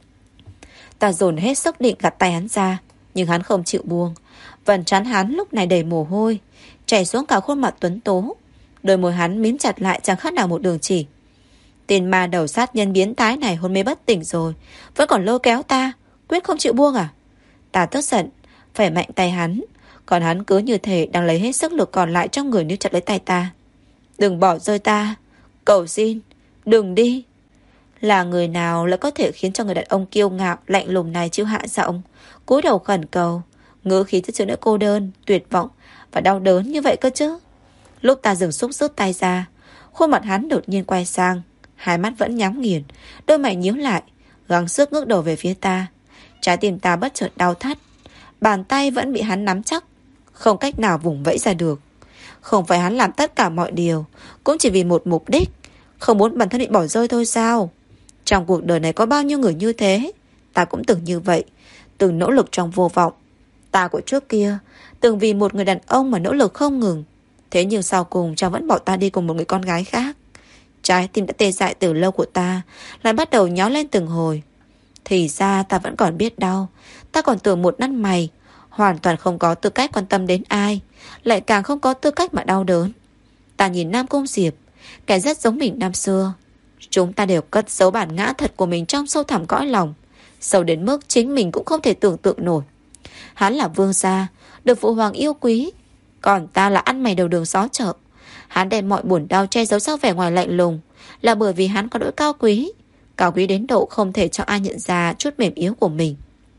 Ta dồn hết sức định gạt tay hắn ra, nhưng hắn không chịu buông. Vành trán hắn lúc này đầy mồ hôi, chảy xuống cả khuôn mặt tuấn tố. Đôi môi hắn mím chặt lại chẳng khác nào một đường chỉ. Tên ma đầu sát nhân biến thái này hôn mê bất tỉnh rồi, vẫn còn lôi kéo ta, quyết không chịu buông à? Ta tức giận, phải mạnh tay hắn, còn hắn cứ như thể đang lấy hết sức lực còn lại trong người níu chặt lấy tay ta. Đừng bỏ rơi ta, cầu xin, đừng đi. Là người nào lại có thể khiến cho người đàn ông kiêu ngạo lạnh lùng này chịu hạ giọng, cúi đầu khẩn cầu, ngữ khí chất chứa nỗi cô đơn, tuyệt vọng và đau đớn như vậy cơ chứ? Lúc ta dừng xúc rút tay ra, khuôn mặt hắn đột nhiên quay sang, hai mắt vẫn nhắm nghiền, đôi mày nhíu lại, gắng sức ngước đầu về phía ta. Trái tim ta bất chợt đau thắt, bàn tay vẫn bị hắn nắm chắc, không cách nào vùng vẫy ra được. Không phải hắn làm tất cả mọi điều cũng chỉ vì một mục đích, không muốn bản thân bị bỏ rơi thôi sao? Trong cuộc đời này có bao nhiêu người như thế? Ta cũng từng như vậy, từng nỗ lực trong vô vọng. Ta của trước kia từng vì một người đàn ông mà nỗ lực không ngừng, thế nhưng sau cùng chàng vẫn bỏ ta đi cùng một người con gái khác. Trái tim đã tê dại từ lâu của ta lại bắt đầu nhói lên từng hồi. Thì ra ta vẫn còn biết đau. Ta còn tưởng một năn mày, hoàn toàn không có tư cách quan tâm đến ai, lại càng không có tư cách mà đau đớn. Ta nhìn Nam Cung Diệp, kẻ rất giống mình năm xưa. Chúng ta đều cất giấu bản ngã thật của mình trong sâu thẳm cõi lòng, sâu đến mức chính mình cũng không thể tưởng tượng nổi. Hắn là vương gia, được phụ hoàng yêu quý, còn ta là ăn mày đầu đường xó chợ. Hắn đem mọi buồn đau che giấu sau vẻ ngoài lạnh lùng, là bởi vì hắn có nỗi cao quý đến độ không thể cho ai nhận ra chút mềm yếu của mình.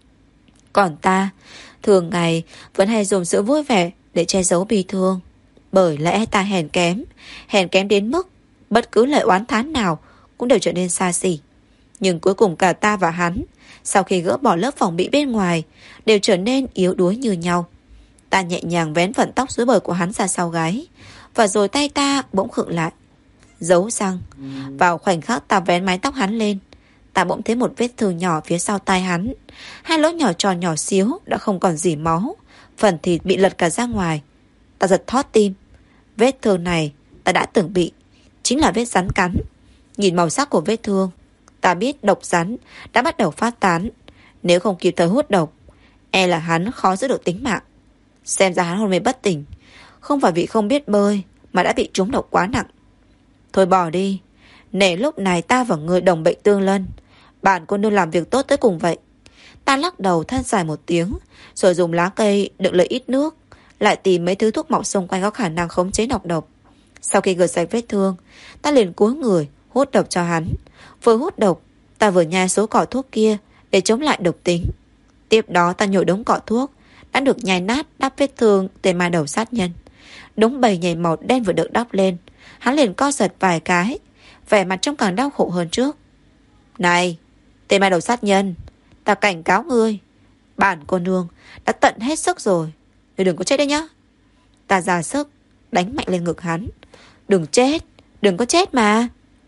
Còn ta, thường ngày vẫn hay dùng sự vui vẻ để che giấu bi thương. Bởi lẽ ta hèn kém đến mức bất cứ lời oán thán nào cũng đều trở nên xa xỉ. Nhưng cuối cùng cả ta và hắn, sau khi gỡ bỏ lớp phòng bị bên ngoài, đều trở nên yếu đuối như nhau. Ta nhẹ nhàng vén vận tóc rối bời của hắn ra sau gáy, và rồi tay ta bỗng khựng lại, giấu răng. Vào khoảnh khắc ta vén mái tóc hắn lên, ta bỗng thấy một vết thương nhỏ phía sau tai hắn. Hai lỗ nhỏ tròn nhỏ xíu đã không còn gì máu, phần thịt bị lật cả ra ngoài. Ta giật thót tim. Vết thương này ta đã từng bị, chính là vết rắn cắn. Nhìn màu sắc của vết thương, ta biết độc rắn đã bắt đầu phát tán. Nếu không kịp thời hút độc, e là hắn khó giữ được tính mạng. Xem ra hắn hôn mê bất tỉnh, không phải vì không biết bơi, mà đã bị trúng độc quá nặng. Thôi bỏ đi, nể lúc này ta và người đồng bệnh tương lân, bạn cô nương làm việc tốt tới cùng vậy. Ta lắc đầu than dài một tiếng, rồi dùng lá cây đựng lấy ít nước, lại tìm mấy thứ thuốc mọc xung quanh có khả năng khống chế độc. Sau khi gỡ sạch vết thương, ta liền cúi người hút độc cho hắn. Vừa hút độc, ta vừa nhai số cỏ thuốc kia để chống lại độc tính. Tiếp đó ta nhổ đống cỏ thuốc đã được nhai nát đắp vết thương tên ma đầu sát nhân. Đống bầy nhảy màu đen vừa được đắp lên, hắn liền co giật vài cái, vẻ mặt trông càng đau khổ hơn trước. Này, tên ma đầu sát nhân, ta cảnh cáo ngươi, Bản cô nương đã tận hết sức rồi. Ngươi đừng có chết đấy nhá. Ta ra sức đánh mạnh lên ngực hắn. Đừng chết, đừng có chết mà.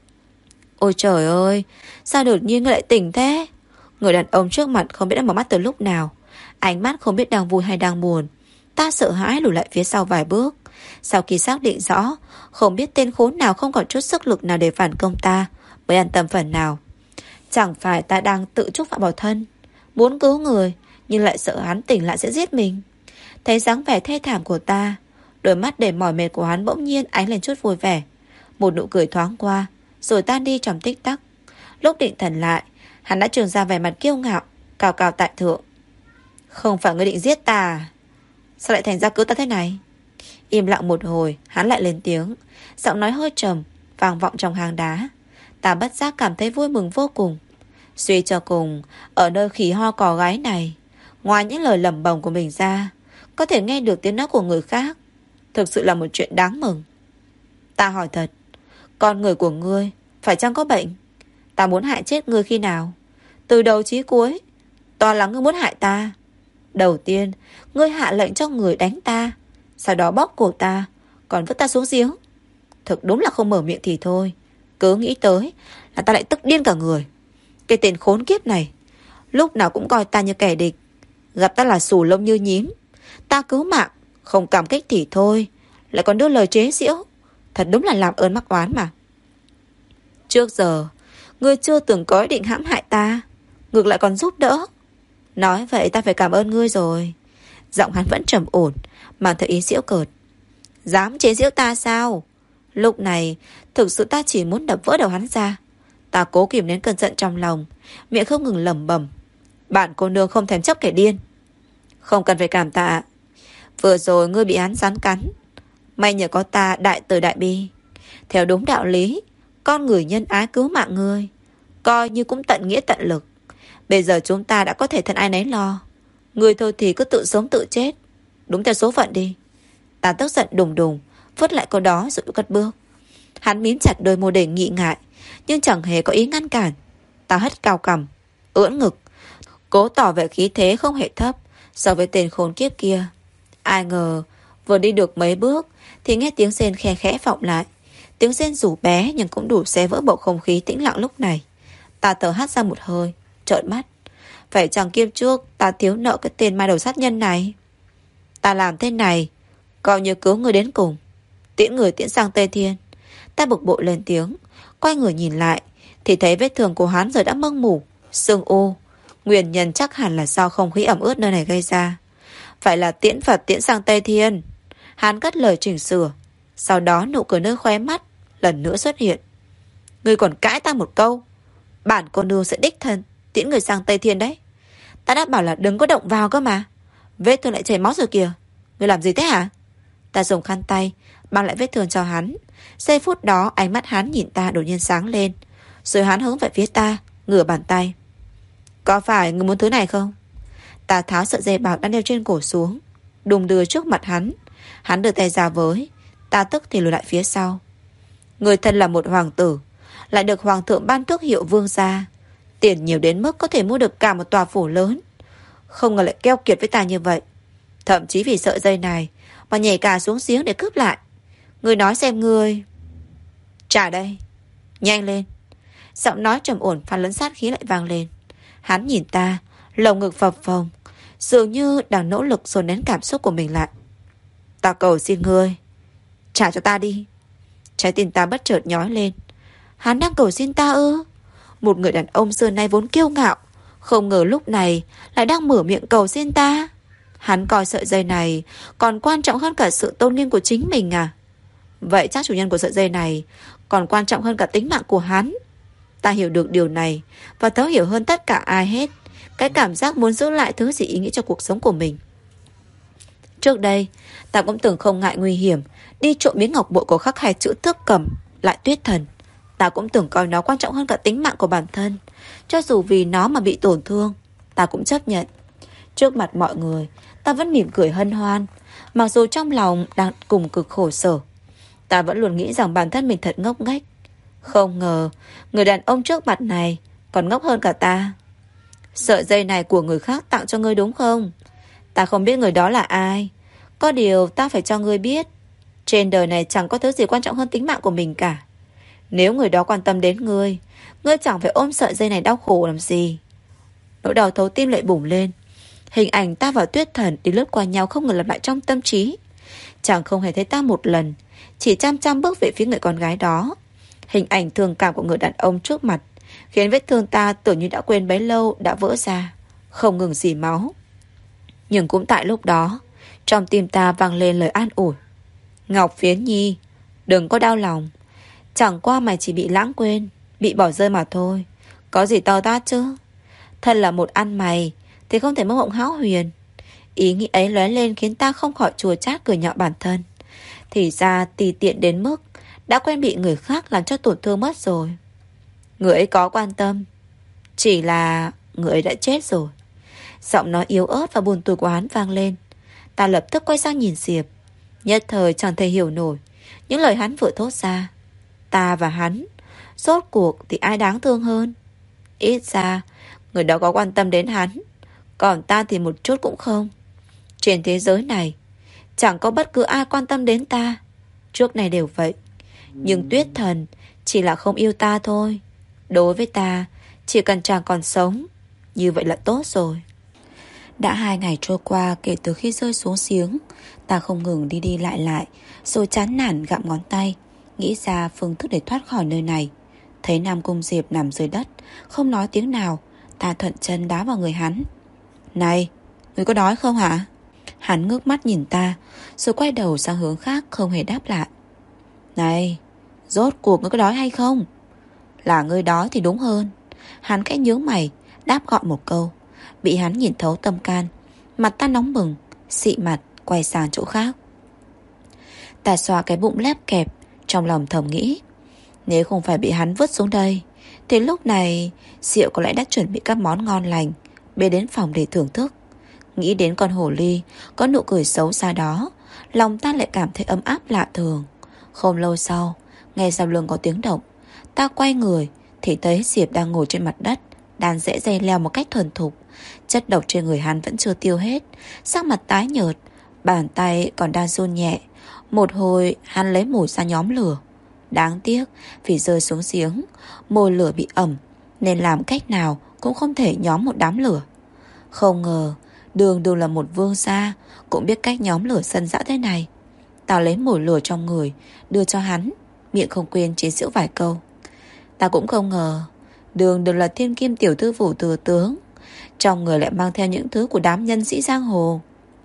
Ôi trời ơi, sao đột nhiên ngươi lại tỉnh thế? Người đàn ông trước mặt không biết đã mở mắt từ lúc nào. Ánh mắt không biết đang vui hay đang buồn. Ta sợ hãi lùi lại phía sau vài bước. Sau khi xác định rõ, không biết tên khốn nào không còn chút sức lực nào để phản công ta, mới an tâm phần nào. Chẳng phải ta đang tự chuốc phạm vào thân, muốn cứu người, nhưng lại sợ hắn tỉnh lại sẽ giết mình. Thấy dáng vẻ thê thảm của ta, đôi mắt để mỏi mệt của hắn bỗng nhiên ánh lên chút vui vẻ. Một nụ cười thoáng qua, rồi tan đi trong tích tắc. Lúc định thần lại, hắn đã trường ra vẻ mặt kiêu ngạo, cao cao tại thượng. Không phải ngươi định giết ta à? Sao lại thành ra cứu ta thế này? Im lặng một hồi, hắn lại lên tiếng, giọng nói hơi trầm, vang vọng trong hang đá. Ta bất giác cảm thấy vui mừng vô cùng. Suy cho cùng, ở nơi khỉ ho cò gái này, ngoài những lời lẩm bẩm của mình ra, có thể nghe được tiếng nói của người khác, thực sự là một chuyện đáng mừng. Ta hỏi thật, con người của ngươi phải chăng có bệnh? Ta muốn hại chết ngươi khi nào? Từ đầu chí cuối, toàn là ngươi muốn hại ta. Đầu tiên, ngươi hạ lệnh cho người đánh ta, sau đó bóp cổ ta, còn vứt ta xuống giếng. Thực đúng là không mở miệng thì thôi, cứ nghĩ tới là ta lại tức điên cả người. Cái tên khốn kiếp này, lúc nào cũng coi ta như kẻ địch, gặp ta là xù lông như nhím. Ta cứu mạng, không cảm kích thì thôi, lại còn đưa lời chế giễu. Thật đúng là làm ơn mắc oán mà. Trước giờ, ngươi chưa từng có ý định hãm hại ta, ngược lại còn giúp đỡ. Nói vậy ta phải cảm ơn ngươi rồi. Giọng hắn vẫn trầm ổn, mang theo ý giễu cợt. Dám chế giễu ta sao? Lúc này, thực sự ta chỉ muốn đập vỡ đầu hắn ra. Ta cố kìm nén cơn giận trong lòng, miệng không ngừng lẩm bẩm. Bạn cô nương không thèm chấp kẻ điên. Không cần phải cảm tạ. Vừa rồi ngươi bị hắn rắn cắn, may nhờ có ta đại từ đại bi. Theo đúng đạo lý, con người nhân ái cứu mạng ngươi, coi như cũng tận nghĩa tận lực. Bây giờ chúng ta đã có thể thân ai nấy lo. Ngươi thôi thì cứ tự sống tự chết, đúng theo số phận đi. Ta tức giận đùng đùng, vứt lại câu đó rồi cất bước. Hắn mím chặt đôi môi đầy nghị ngại, nhưng chẳng hề có ý ngăn cản. Ta hất cao cằm, ưỡn ngực, cố tỏ vẻ khí thế không hề thấp so với tên khốn kiếp kia. Ai ngờ vừa đi được mấy bước thì nghe tiếng rên khe khẽ vọng lại. Tiếng rên dù bé nhưng cũng đủ xé vỡ bầu không khí tĩnh lặng lúc này. Ta thở hắt ra một hơi, trợn mắt. Phải chẳng kiếp trước ta thiếu nợ cái tên mai đầu sát nhân này. Ta làm thế này coi như cứu người đến cùng, tiễn người tiễn sang Tây Thiên. Ta bực bội lên tiếng, quay người nhìn lại thì thấy vết thương của hắn giờ đã mông mủ, sưng u. Nguyên nhân chắc hẳn là do không khí ẩm ướt nơi này gây ra. Phải là tiễn Phật tiễn sang Tây Thiên. Hắn cất lời chỉnh sửa, sau đó nụ cười nơi khóe mắt lần nữa xuất hiện. Ngươi còn cãi ta một câu, bản cô nương sẽ đích thân tiễn người sang Tây Thiên đấy. Ta đã bảo là đừng có động vào cơ mà. Vết thương lại chảy máu rồi kìa. Ngươi làm gì thế hả? Ta dùng khăn tay băng lại vết thương cho hắn. Giây phút đó ánh mắt hắn nhìn ta đột nhiên sáng lên, rồi hắn hướng về phía ta, ngửa bàn tay. Có phải ngươi muốn thứ này không? Ta tháo sợi dây bạc đang đeo trên cổ xuống, đùng đưa trước mặt hắn. Hắn đưa tay ra với, ta tức thì lùi lại phía sau. Người thân là một hoàng tử, lại được hoàng thượng ban tước hiệu vương gia, tiền nhiều đến mức có thể mua được cả một tòa phủ lớn. Không ngờ lại keo kiệt với ta như vậy. Thậm chí vì sợi dây này mà nhảy cả xuống giếng để cướp lại. Ngươi nói xem ngươi. Trả đây, nhanh lên. Giọng nói trầm ổn pha lẫn sát khí lại vang lên. Hắn nhìn ta, lồng ngực phập phồng, dường như đang nỗ lực dồn nén cảm xúc của mình lại. Ta cầu xin ngươi, trả cho ta đi. Trái tim ta bất chợt nhói lên. Hắn đang cầu xin ta ư? Một người đàn ông xưa nay vốn kiêu ngạo, không ngờ lúc này lại đang mở miệng cầu xin ta. Hắn coi sợi dây này còn quan trọng hơn cả sự tôn nghiêm của chính mình à? Vậy chắc chủ nhân của sợi dây này còn quan trọng hơn cả tính mạng của hắn. Ta hiểu được điều này và thấu hiểu hơn tất cả ai hết cái cảm giác muốn giữ lại thứ gì ý nghĩa cho cuộc sống của mình. Trước đây ta cũng từng không ngại nguy hiểm đi trộm miếng ngọc bội của khắc hai chữ Thước Cầm lại Tuyết Thần. Ta cũng từng coi nó quan trọng hơn cả tính mạng của bản thân. Cho dù vì nó mà bị tổn thương, ta cũng chấp nhận. Trước mặt mọi người, ta vẫn mỉm cười hân hoan, mặc dù trong lòng đang cùng cực khổ sở. Ta vẫn luôn nghĩ rằng bản thân mình thật ngốc nghếch. Không ngờ người đàn ông trước mặt này còn ngốc hơn cả ta. Sợi dây này của người khác tặng cho ngươi đúng không? Ta không biết người đó là ai. Có điều ta phải cho ngươi biết, trên đời này chẳng có thứ gì quan trọng hơn tính mạng của mình cả. Nếu người đó quan tâm đến ngươi, ngươi chẳng phải ôm sợi dây này đau khổ làm gì. Nỗi đau thấu tim lại bùng lên. Hình ảnh ta và Tuyết Thần đi lướt qua nhau không ngừng lặp lại trong tâm trí. Chàng không hề thấy ta một lần, chỉ chăm chăm bước về phía người con gái đó. Hình ảnh thương cảm của người đàn ông trước mặt khiến vết thương ta tưởng như đã quên bấy lâu đã vỡ ra, không ngừng rỉ máu. Nhưng cũng tại lúc đó, trong tim ta vang lên lời an ủi. Ngọc Phiến Nhi, đừng có đau lòng. Chẳng qua mày chỉ bị lãng quên, bị bỏ rơi mà thôi. Có gì to tát chứ. Thân là một ăn mày thì không thể mơ mộng hão huyền. Ý nghĩ ấy lóe lên khiến ta không khỏi chua chát cười nhạo bản thân. Thì ra tùy tiện đến mức đã quen bị người khác làm cho tổn thương mất rồi. Người ấy có quan tâm, chỉ là người ấy đã chết rồi. Giọng nói yếu ớt và buồn tủi của hắn vang lên. Ta lập tức quay sang nhìn Diệp. Nhất thời chẳng thể hiểu nổi những lời hắn vừa thốt ra. Ta và hắn, rốt cuộc thì ai đáng thương hơn? Ít ra người đó có quan tâm đến hắn, còn ta thì một chút cũng không. Trên thế giới này chẳng có bất cứ ai quan tâm đến ta. Trước này đều vậy. Nhưng Tuyết Thần chỉ là không yêu ta thôi. Đối với ta, chỉ cần chàng còn sống, như vậy là tốt rồi. Đã 2 ngày trôi qua kể từ khi rơi xuống giếng. Ta không ngừng đi đi lại, rồi chán nản gặm ngón tay, nghĩ ra phương thức để thoát khỏi nơi này. Thấy Nam Cung Diệp nằm dưới đất, không nói tiếng nào. Ta thuận chân đá vào người hắn. Này, người có đói không hả? Hắn ngước mắt nhìn ta, rồi quay đầu sang hướng khác, không hề đáp lại. Này, rốt cuộc ngươi có đói hay không? Là ngươi đói thì đúng hơn. Hắn khẽ nhướng mày, đáp gọn một câu. Bị hắn nhìn thấu tâm can, mặt ta nóng bừng, xị mặt quay sang chỗ khác. Ta xoa cái bụng lép kẹp, trong lòng thầm nghĩ, nếu không phải bị hắn vứt xuống đây thì lúc này Diệu có lẽ đã chuẩn bị các món ngon lành bê đến phòng để thưởng thức. Nghĩ đến con hồ ly có nụ cười xấu xa đó, lòng ta lại cảm thấy ấm áp lạ thường. Không lâu sau, nghe sau lưng có tiếng động. Ta quay người thì thấy Diệp đang ngồi trên mặt đất, đan dễ dây leo một cách thuần thục. Chất độc trên người hắn vẫn chưa tiêu hết, sắc mặt tái nhợt, bàn tay còn đang run nhẹ. Một hồi hắn lấy mồi ra nhóm lửa. Đáng tiếc vì rơi xuống giếng, mồi lửa bị ẩm, nên làm cách nào cũng không thể nhóm một đám lửa. Không ngờ Đường Đường là một vương gia, cũng biết cách nhóm lửa sân dã thế này. Ta lấy mồi lửa trong người đưa cho hắn, miệng không quên chế giễu vài câu. Ta cũng không ngờ Đường Đường là thiên kim tiểu thư phủ thừa tướng, trong người lại mang theo những thứ của đám nhân sĩ giang hồ.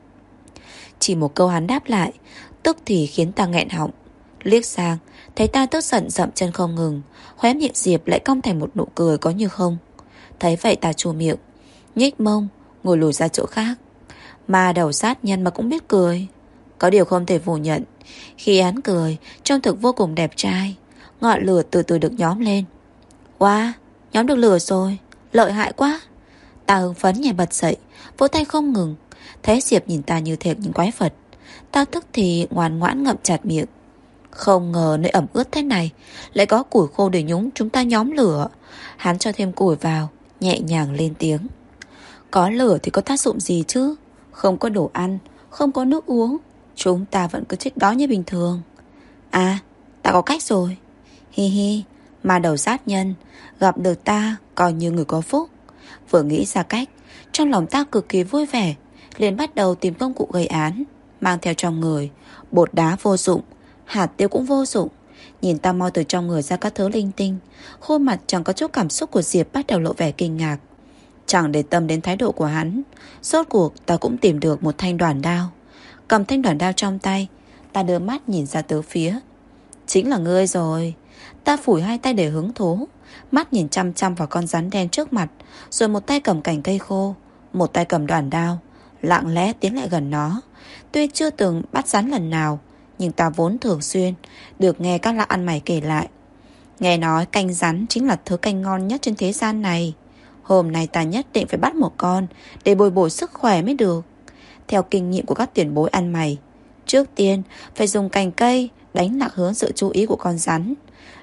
Chỉ một câu hắn đáp lại, tức thì khiến ta nghẹn họng. Liếc sang thấy ta tức giận dậm chân không ngừng, khóe miệng Diệp lại cong thành một nụ cười có như không. Thấy vậy ta trù miệng, nhếch mông ngồi lùi ra chỗ khác. Mà đầu sát nhân mà cũng biết cười. Có điều không thể phủ nhận, khi hắn cười trông thực vô cùng đẹp trai. Ngọn lửa từ từ được nhóm lên. Wow, nhóm được lửa rồi, lợi hại quá. Ta hưng phấn nhảy bật dậy, vỗ tay không ngừng. Thấy Diệp nhìn ta như thể nhìn quái vật. Ta tức thì ngoan ngoãn ngậm chặt miệng. Không ngờ nơi ẩm ướt thế này lại có củi khô để nhúng chúng ta nhóm lửa. Hắn cho thêm củi vào, nhẹ nhàng lên tiếng. Có lửa thì có tác dụng gì chứ? Không có đồ ăn, không có nước uống, chúng ta vẫn cứ chết đói như bình thường. À, ta có cách rồi. Hi hi, mà đầu sát nhân gặp được ta coi như người có phúc. Vừa nghĩ ra cách, trong lòng ta cực kỳ vui vẻ, liền bắt đầu tìm công cụ gây án. Mang theo trong người, bột đá vô dụng, hạt tiêu cũng vô dụng. Nhìn ta moi từ trong người ra các thứ linh tinh. Khuôn mặt chẳng có chút cảm xúc của Diệp bắt đầu lộ vẻ kinh ngạc. Chẳng để tâm đến thái độ của hắn, rốt cuộc ta cũng tìm được một thanh đoản đao. Cầm thanh đoản đao trong tay, ta đưa mắt nhìn ra tứ phía. Chính là ngươi rồi. Ta phủi hai tay để hứng thú, mắt nhìn chăm chăm vào con rắn đen trước mặt, rồi một tay cầm cành cây khô, một tay cầm đoản đao, lặng lẽ tiến lại gần nó. Tuy chưa từng bắt rắn lần nào, nhưng ta vốn thường xuyên được nghe các lão ăn mày kể lại. Nghe nói canh rắn chính là thứ canh ngon nhất trên thế gian này. Hôm nay ta nhất định phải bắt một con để bồi bổ sức khỏe mới được. Theo kinh nghiệm của các tiền bối ăn mày, trước tiên phải dùng cành cây đánh lạc hướng sự chú ý của con rắn.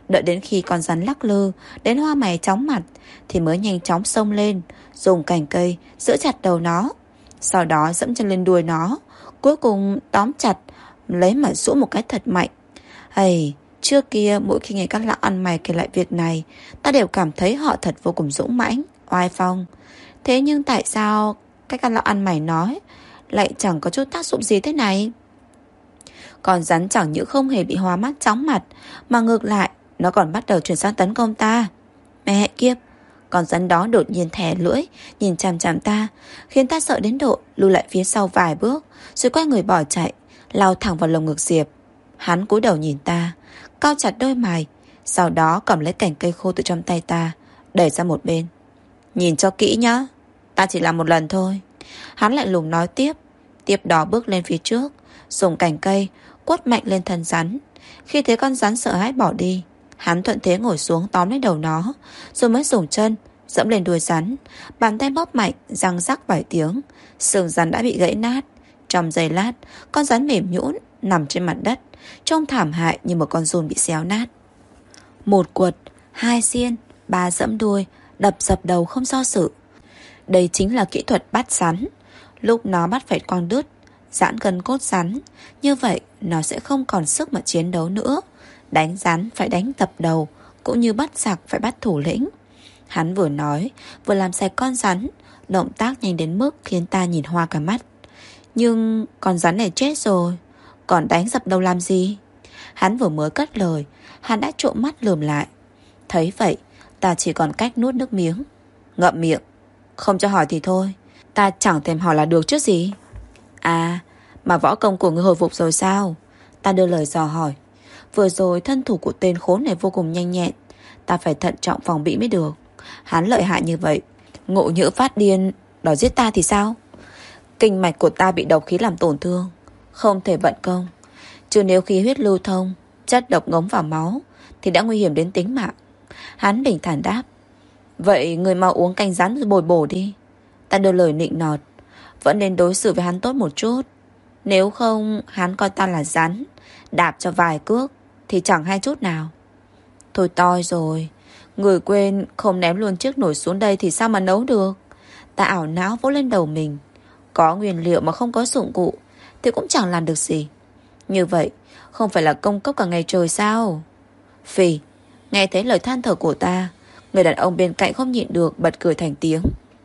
Đợi đến khi con rắn lắc lư đến hoa mày chóng mặt thì mới nhanh chóng xông lên, dùng cành cây giữ chặt đầu nó, sau đó dẫm chân lên đuôi nó, cuối cùng tóm chặt lấy mà giũ một cái thật mạnh. Trước kia mỗi khi nghe các lão ăn mày kể lại việc này, ta đều cảm thấy họ thật vô cùng dũng mãnh, oai phong. Thế nhưng tại sao các lão ăn mày nói lại chẳng có chút tác dụng gì thế này? Con rắn chẳng những không hề bị hoa mắt chóng mặt, mà ngược lại nó còn bắt đầu chuyển sang tấn công ta. Mẹ kiếp, con rắn đó đột nhiên thè lưỡi nhìn chằm chằm ta, khiến ta sợ đến độ lùi lại phía sau vài bước, rồi quay người bỏ chạy, lao thẳng vào lồng ngực Diệp. Hắn cúi đầu nhìn ta, cau chặt đôi mày, sau đó cầm lấy cành cây khô từ trong tay ta, đẩy ra một bên. Nhìn cho kỹ nhá, ta chỉ làm một lần thôi. Hắn lại lùng nói tiếp. Tiếp đó bước lên phía trước, dùng cành cây quất mạnh lên thân rắn. Khi thấy con rắn sợ hãi bỏ đi, hắn thuận thế ngồi xuống tóm lấy đầu nó, rồi mới dùng chân dẫm lên đuôi rắn, bàn tay bóp mạnh, răng rắc vài tiếng, sừng rắn đã bị gãy nát. Trong giây lát, con rắn mềm nhũn nằm trên mặt đất, trông thảm hại như một con giun bị xéo nát. Một quật, hai xiên, ba dẫm đuôi, đập dập đầu không do dự. Đây chính là kỹ thuật bắt rắn. Lúc nó bắt phải quăng đứt, giãn gân cốt rắn, như vậy nó sẽ không còn sức mà chiến đấu nữa. Đánh rắn phải đánh dập đầu, cũng như bắt giặc phải bắt thủ lĩnh. Hắn vừa nói vừa làm sạch con rắn, động tác nhanh đến mức khiến ta nhìn hoa cả mắt. Nhưng con rắn này chết rồi, còn đánh dập đầu làm gì? Hắn vừa mới cất lời, hắn đã trộm mắt lườm lại. Thấy vậy, ta chỉ còn cách nuốt nước miếng. Ngậm miệng, không cho hỏi thì thôi. Ta chẳng thèm hỏi là được chứ gì. À, mà võ công của ngươi hồi phục rồi sao? Ta đưa lời dò hỏi. Vừa rồi thân thủ của tên khốn này vô cùng nhanh nhẹn, ta phải thận trọng phòng bị mới được. Hắn lợi hại như vậy, ngộ nhỡ phát điên đòi giết ta thì sao? Kinh mạch của ta bị độc khí làm tổn thương, không thể vận công. Chứ nếu khí huyết lưu thông, chất độc ngấm vào máu thì đã nguy hiểm đến tính mạng. Hắn bình thản đáp. Vậy người mau uống canh rắn rồi bồi bổ đi. Ta đưa lời nịnh nọt. Vẫn nên đối xử với hắn tốt một chút. Nếu không hắn coi ta là rắn, đạp cho vài cước thì chẳng hay chút nào. Thôi toi rồi, người quên không ném luôn chiếc nồi xuống đây thì sao mà nấu được. Ta ảo não vỗ lên đầu mình. Có nguyên liệu mà không có dụng cụ thì cũng chẳng làm được gì. Như vậy không phải là công cốc cả ngày trời sao? Phì, nghe thấy lời than thở của ta, người đàn ông bên cạnh không nhịn được bật cười thành tiếng.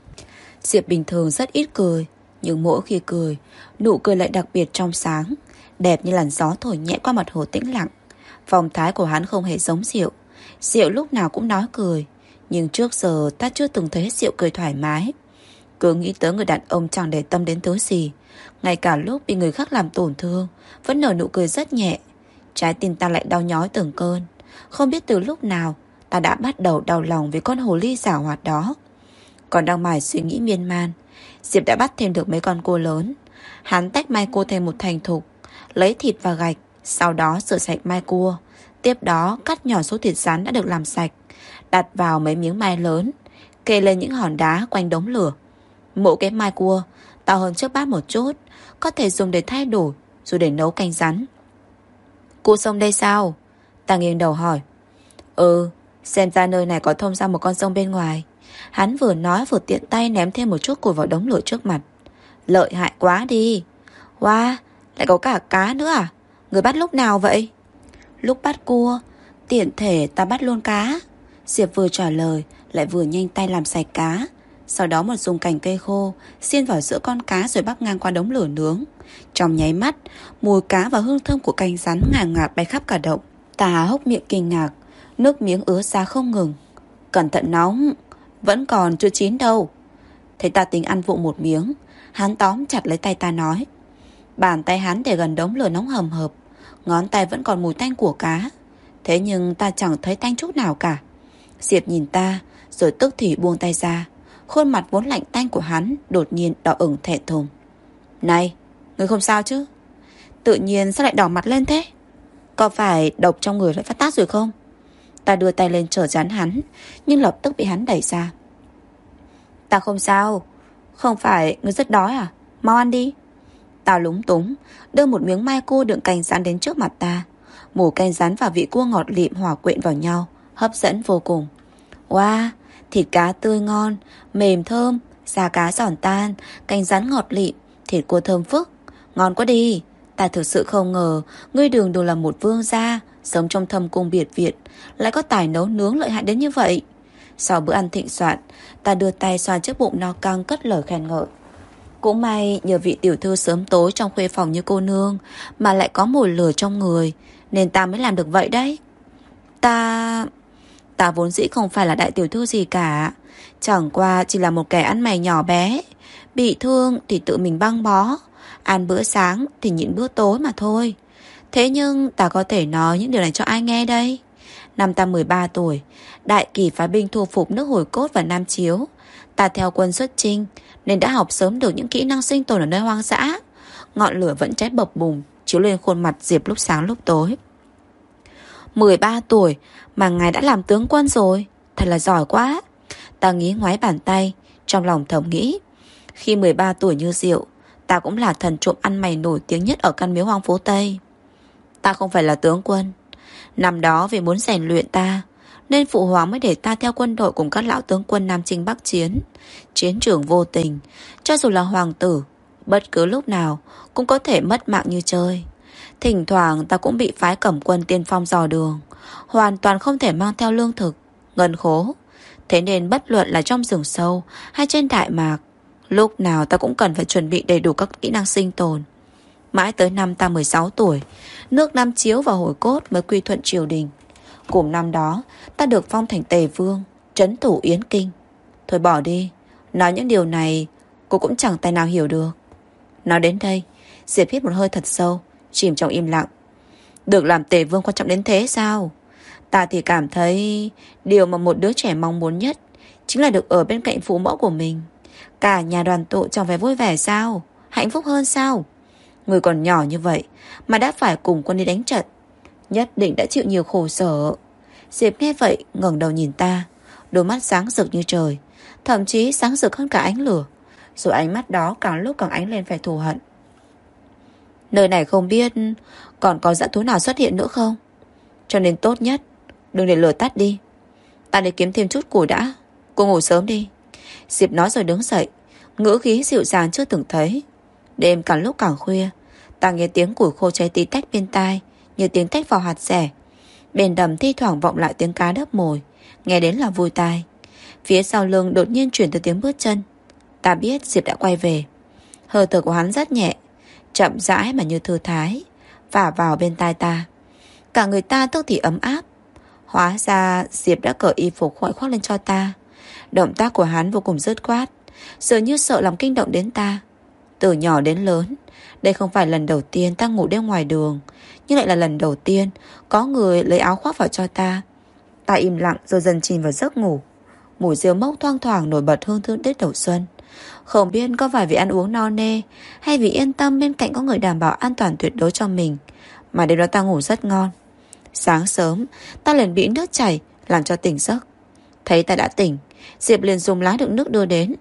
Diệp bình thường rất ít cười, nhưng mỗi khi cười, nụ cười lại đặc biệt trong sáng, đẹp như làn gió thổi nhẹ qua mặt hồ tĩnh lặng. Phong thái của hắn không hề giống Diệu. Diệu lúc nào cũng nói cười, nhưng trước giờ ta chưa từng thấy Diệu cười thoải mái. Cứ nghĩ tới người đàn ông chẳng để tâm đến thứ gì, ngay cả lúc bị người khác làm tổn thương vẫn nở nụ cười rất nhẹ. Trái tim ta lại đau nhói từng cơn. Không biết từ lúc nào ta đã bắt đầu đau lòng vì con hồ ly giảo hoạt đó. Còn đang mải suy nghĩ miên man, Diệp đã bắt thêm được mấy con cua lớn. Hắn tách mai cua thành một thành thục, lấy thịt và gạch, sau đó rửa sạch mai cua. Tiếp đó cắt nhỏ số thịt rắn đã được làm sạch, đặt vào mấy miếng mai lớn, kê lên những hòn đá quanh đống lửa. Mỗi cái mai cua to hơn trước bát một chút, có thể dùng để thay đổi rồi để nấu canh rắn. Cua sông đây sao? Ta nghiêng đầu hỏi. Xem ra nơi này có thông ra một con sông bên ngoài. Hắn vừa nói vừa tiện tay ném thêm một chút củi vào đống lửa trước mặt. Lợi hại quá đi. Wow, lại có cả cá nữa à? Người bắt lúc nào vậy? Lúc bắt cua, tiện thể ta bắt luôn cá. Diệp vừa trả lời lại vừa nhanh tay làm sạch cá. Sau đó một dùng cành cây khô xiên vào giữa con cá rồi bắc ngang qua đống lửa nướng. Trong nháy mắt, mùi cá và hương thơm của canh rắn ngào ngạt bay khắp cả động. Ta há hốc miệng kinh ngạc, nước miếng ứa ra không ngừng. Cẩn thận nóng, vẫn còn chưa chín đâu. Thấy ta tính ăn vụng một miếng, hắn tóm chặt lấy tay ta nói. Bàn tay hắn để gần đống lửa nóng hầm hập, ngón tay vẫn còn mùi tanh của cá. Thế nhưng ta chẳng thấy tanh chút nào cả. Diệp nhìn ta rồi tức thì buông tay ra. Khuôn mặt vốn lạnh tanh của hắn đột nhiên đỏ ửng thẹn thùng. Này, ngươi không sao chứ? Tự nhiên sao lại đỏ mặt lên thế? Có phải độc trong người lại phát tác rồi không? Ta đưa tay lên trở chắn hắn, nhưng lập tức bị hắn đẩy ra. Ta không sao. Không phải ngươi rất đói à? Mau ăn đi. Ta lúng túng đưa một miếng mai cua đựng canh rắn đến trước mặt ta. Mùi canh rán và vị cua ngọt lịm hòa quyện vào nhau, hấp dẫn vô cùng. Wow, thịt cá tươi ngon, mềm thơm, da cá giòn tan, canh rán ngọt lịm, thịt cua thơm phức. Ngon quá đi. Ta thực sự không ngờ ngươi Đường đều là một vương gia sống trong thâm cung biệt viện, lại có tài nấu nướng lợi hại đến như vậy. Sau bữa ăn thịnh soạn, ta đưa tay xoa chiếc bụng no căng, cất lời khen ngợi. Cũng may nhờ vị tiểu thư sớm tối trong khuê phòng như cô nương mà lại có mùi lửa trong người, nên ta mới làm được vậy đấy. Ta vốn dĩ không phải là đại tiểu thư gì cả, chẳng qua chỉ là một kẻ ăn mày nhỏ bé. Bị thương thì tự mình băng bó, ăn bữa sáng thì nhịn bữa tối mà thôi. Thế nhưng ta có thể nói những điều này cho ai nghe đây? Năm ta 13 tuổi, đại kỳ phái binh thu phục nước Hồi Cốt và Nam Chiếu. Ta theo quân xuất chinh nên đã học sớm được những kỹ năng sinh tồn ở nơi hoang dã. Ngọn lửa vẫn cháy bập bùng chiếu lên khuôn mặt Diệp lúc sáng lúc tối. 13 tuổi mà ngài đã làm tướng quân rồi, thật là giỏi quá. Ta nghí ngoái bàn tay, trong lòng thầm nghĩ, khi 13 tuổi như Diệu, ta cũng là thần trộm ăn mày nổi tiếng nhất ở căn miếu hoang phố Tây. Ta không phải là tướng quân. Năm đó vì muốn rèn luyện ta, nên phụ hoàng mới để ta theo quân đội cùng các lão tướng quân Nam Chinh Bắc Chiến. Chiến trường vô tình, cho dù là hoàng tử, bất cứ lúc nào cũng có thể mất mạng như chơi. Thỉnh thoảng ta cũng bị phái cẩm quân tiên phong dò đường, hoàn toàn không thể mang theo lương thực, ngân khố. Thế nên bất luận là trong rừng sâu hay trên đại mạc, lúc nào ta cũng cần phải chuẩn bị đầy đủ các kỹ năng sinh tồn. Mãi tới năm ta 16 tuổi, nước Nam Chiếu và Hồi Cốt mới quy thuận triều đình. Cùng năm đó, ta được phong thành Tề Vương, trấn thủ Yến Kinh. Thôi bỏ đi, nói những điều này cô cũng chẳng tài nào hiểu được. Nói đến đây, Diệp hít một hơi thật sâu, chìm trong im lặng. Được làm Tề Vương quan trọng đến thế sao? Ta thì cảm thấy điều mà một đứa trẻ mong muốn nhất chính là được ở bên cạnh phụ mẫu của mình. Cả nhà đoàn tụ trong vẻ vui vẻ sao? Hạnh phúc hơn sao? Người còn nhỏ như vậy mà đã phải cùng quân đi đánh trận, nhất định đã chịu nhiều khổ sở. Diệp nghe vậy ngẩng đầu nhìn ta, đôi mắt sáng rực như trời, thậm chí sáng rực hơn cả ánh lửa. Rồi ánh mắt đó càng lúc càng ánh lên vẻ thù hận. Nơi này không biết còn có dã thú nào xuất hiện nữa không? Cho nên tốt nhất đừng để lửa tắt đi. Ta đi kiếm thêm chút củi đã. Cô ngủ sớm đi. Diệp nói rồi đứng dậy, ngữ khí dịu dàng chưa từng thấy. Đêm càng lúc càng khuya, ta nghe tiếng củi khô cháy tí tách bên tai, như tiếng tách vào hạt rẻ. Bên đầm thi thoảng vọng lại tiếng cá đớp mồi, nghe đến là vui tai. Phía sau lưng đột nhiên chuyển tới tiếng bước chân. Ta biết Diệp đã quay về. Hơi thở của hắn rất nhẹ, chậm rãi mà như thư thái, phả vào bên tai ta. Cả người ta tức thì ấm áp. Hóa ra Diệp đã cởi y phục khoác khoác lên cho ta. Động tác của hắn vô cùng dứt khoát, dường như sợ làm kinh động đến ta. Từ nhỏ đến lớn, đây không phải lần đầu tiên ta ngủ đêm ngoài đường, nhưng lại là lần đầu tiên có người lấy áo khoác vào cho ta. Ta im lặng rồi dần chìm vào giấc ngủ. Mùi rượu mốc thoang thoảng nổi bật hương thơm Tết đầu xuân. Không biết có phải vì ăn uống no nê, hay vì yên tâm bên cạnh có người đảm bảo an toàn tuyệt đối cho mình, mà đêm đó ta ngủ rất ngon. Sáng sớm, ta liền bị nước chảy làm cho tỉnh giấc. Thấy ta đã tỉnh, Diệp liền dùng lá đựng nước đưa đến.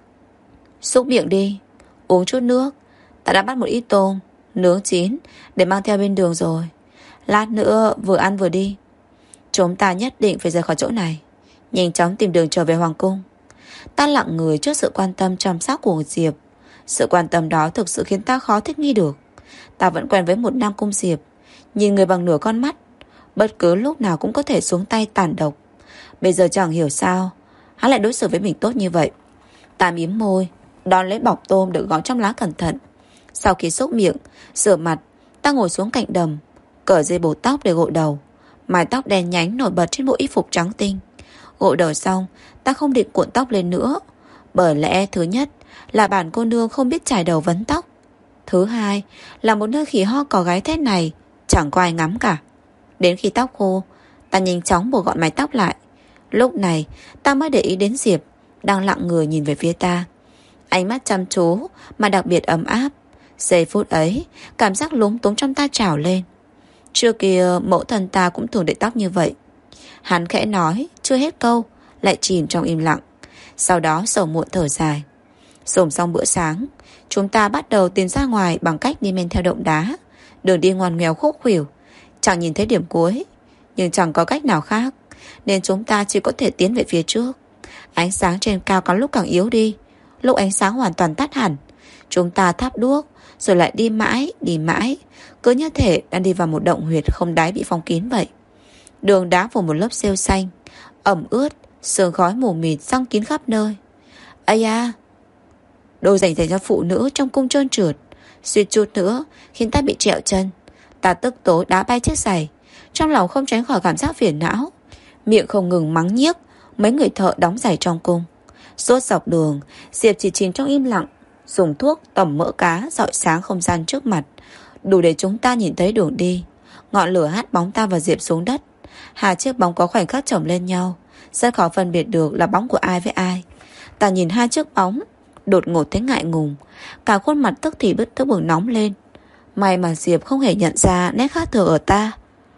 Xúc miệng đi, uống chút nước. Ta đã bắt một ít tôm nướng chín để mang theo bên đường rồi. Lát nữa vừa ăn vừa đi. Chúng ta nhất định phải rời khỏi chỗ này, nhanh chóng tìm đường trở về hoàng cung. Ta lặng người trước sự quan tâm chăm sóc của Diệp. Sự quan tâm đó thực sự khiến ta khó thích nghi được. Ta vẫn quen với một Nam Cung Diệp, nhìn người bằng nửa con mắt, bất cứ lúc nào cũng có thể xuống tay tàn độc. Bây giờ chẳng hiểu sao hắn lại đối xử với mình tốt như vậy. Ta mím môi, đón lấy bọc tôm được gói trong lá cẩn thận. Sau khi xúc miệng, rửa mặt, ta ngồi xuống cạnh đầm, cởi dây buộc tóc để gội đầu. Mái tóc đen nhánh nổi bật trên bộ y phục trắng tinh. Gội đầu xong, ta không định cuộn tóc lên nữa, bởi lẽ thứ nhất là bản cô nương không biết chải đầu vấn tóc. Thứ hai là một nơi khỉ ho cò gái thế này chẳng có ai ngắm cả. Đến khi tóc khô, ta nhanh chóng buộc gọn mái tóc lại. Lúc này ta mới để ý đến Diệp đang lặng người nhìn về phía ta, ánh mắt chăm chú mà đặc biệt ấm áp. Giây phút ấy, cảm giác lúng túng trong ta trào lên. Trước kia mẫu thân ta cũng thường để tóc như vậy. Hắn khẽ nói, chưa hết câu lại chìm trong im lặng. Sau đó sầu muộn thở dài. Dùng xong bữa sáng, chúng ta bắt đầu tiến ra ngoài bằng cách đi men theo động đá. Đường đi ngoằn ngoèo khúc khuỷu, Chẳng nhìn thấy điểm cuối, nhưng chẳng có cách nào khác, nên chúng ta chỉ có thể tiến về phía trước. Ánh sáng trên cao càng lúc càng yếu đi. Lúc ánh sáng hoàn toàn tắt hẳn, chúng ta thắp đuốc, rồi lại đi mãi, cứ như thể đang đi vào một động huyệt không đáy bị phong kín vậy. Đường đá phủ một lớp rêu xanh, ẩm ướt, sương khói mù mịt giăng kín khắp nơi. Ây da! Đồ dành cho phụ nữ trong cung trơn trượt, suýt chút nữa khiến ta bị trẹo chân. Ta tức tối đá bay chiếc giày, trong lòng không tránh khỏi cảm giác phiền não, miệng không ngừng mắng nhiếc mấy người thợ đóng giày trong cung. Suốt dọc đường, Diệp chỉ chìm trong im lặng, dùng thuốc tẩm mỡ cá rọi sáng không gian trước mặt, đủ để chúng ta nhìn thấy đường đi. Ngọn lửa hắt bóng ta và Diệp xuống đất. Hai chiếc bóng có khoảnh khắc chồng lên nhau, rất khó phân biệt được là bóng của ai với ai. Ta nhìn hai chiếc bóng, đột ngột thấy ngại ngùng, cả khuôn mặt tức thì bừng nóng lên. May mà Diệp không hề nhận ra nét khác thường ở ta,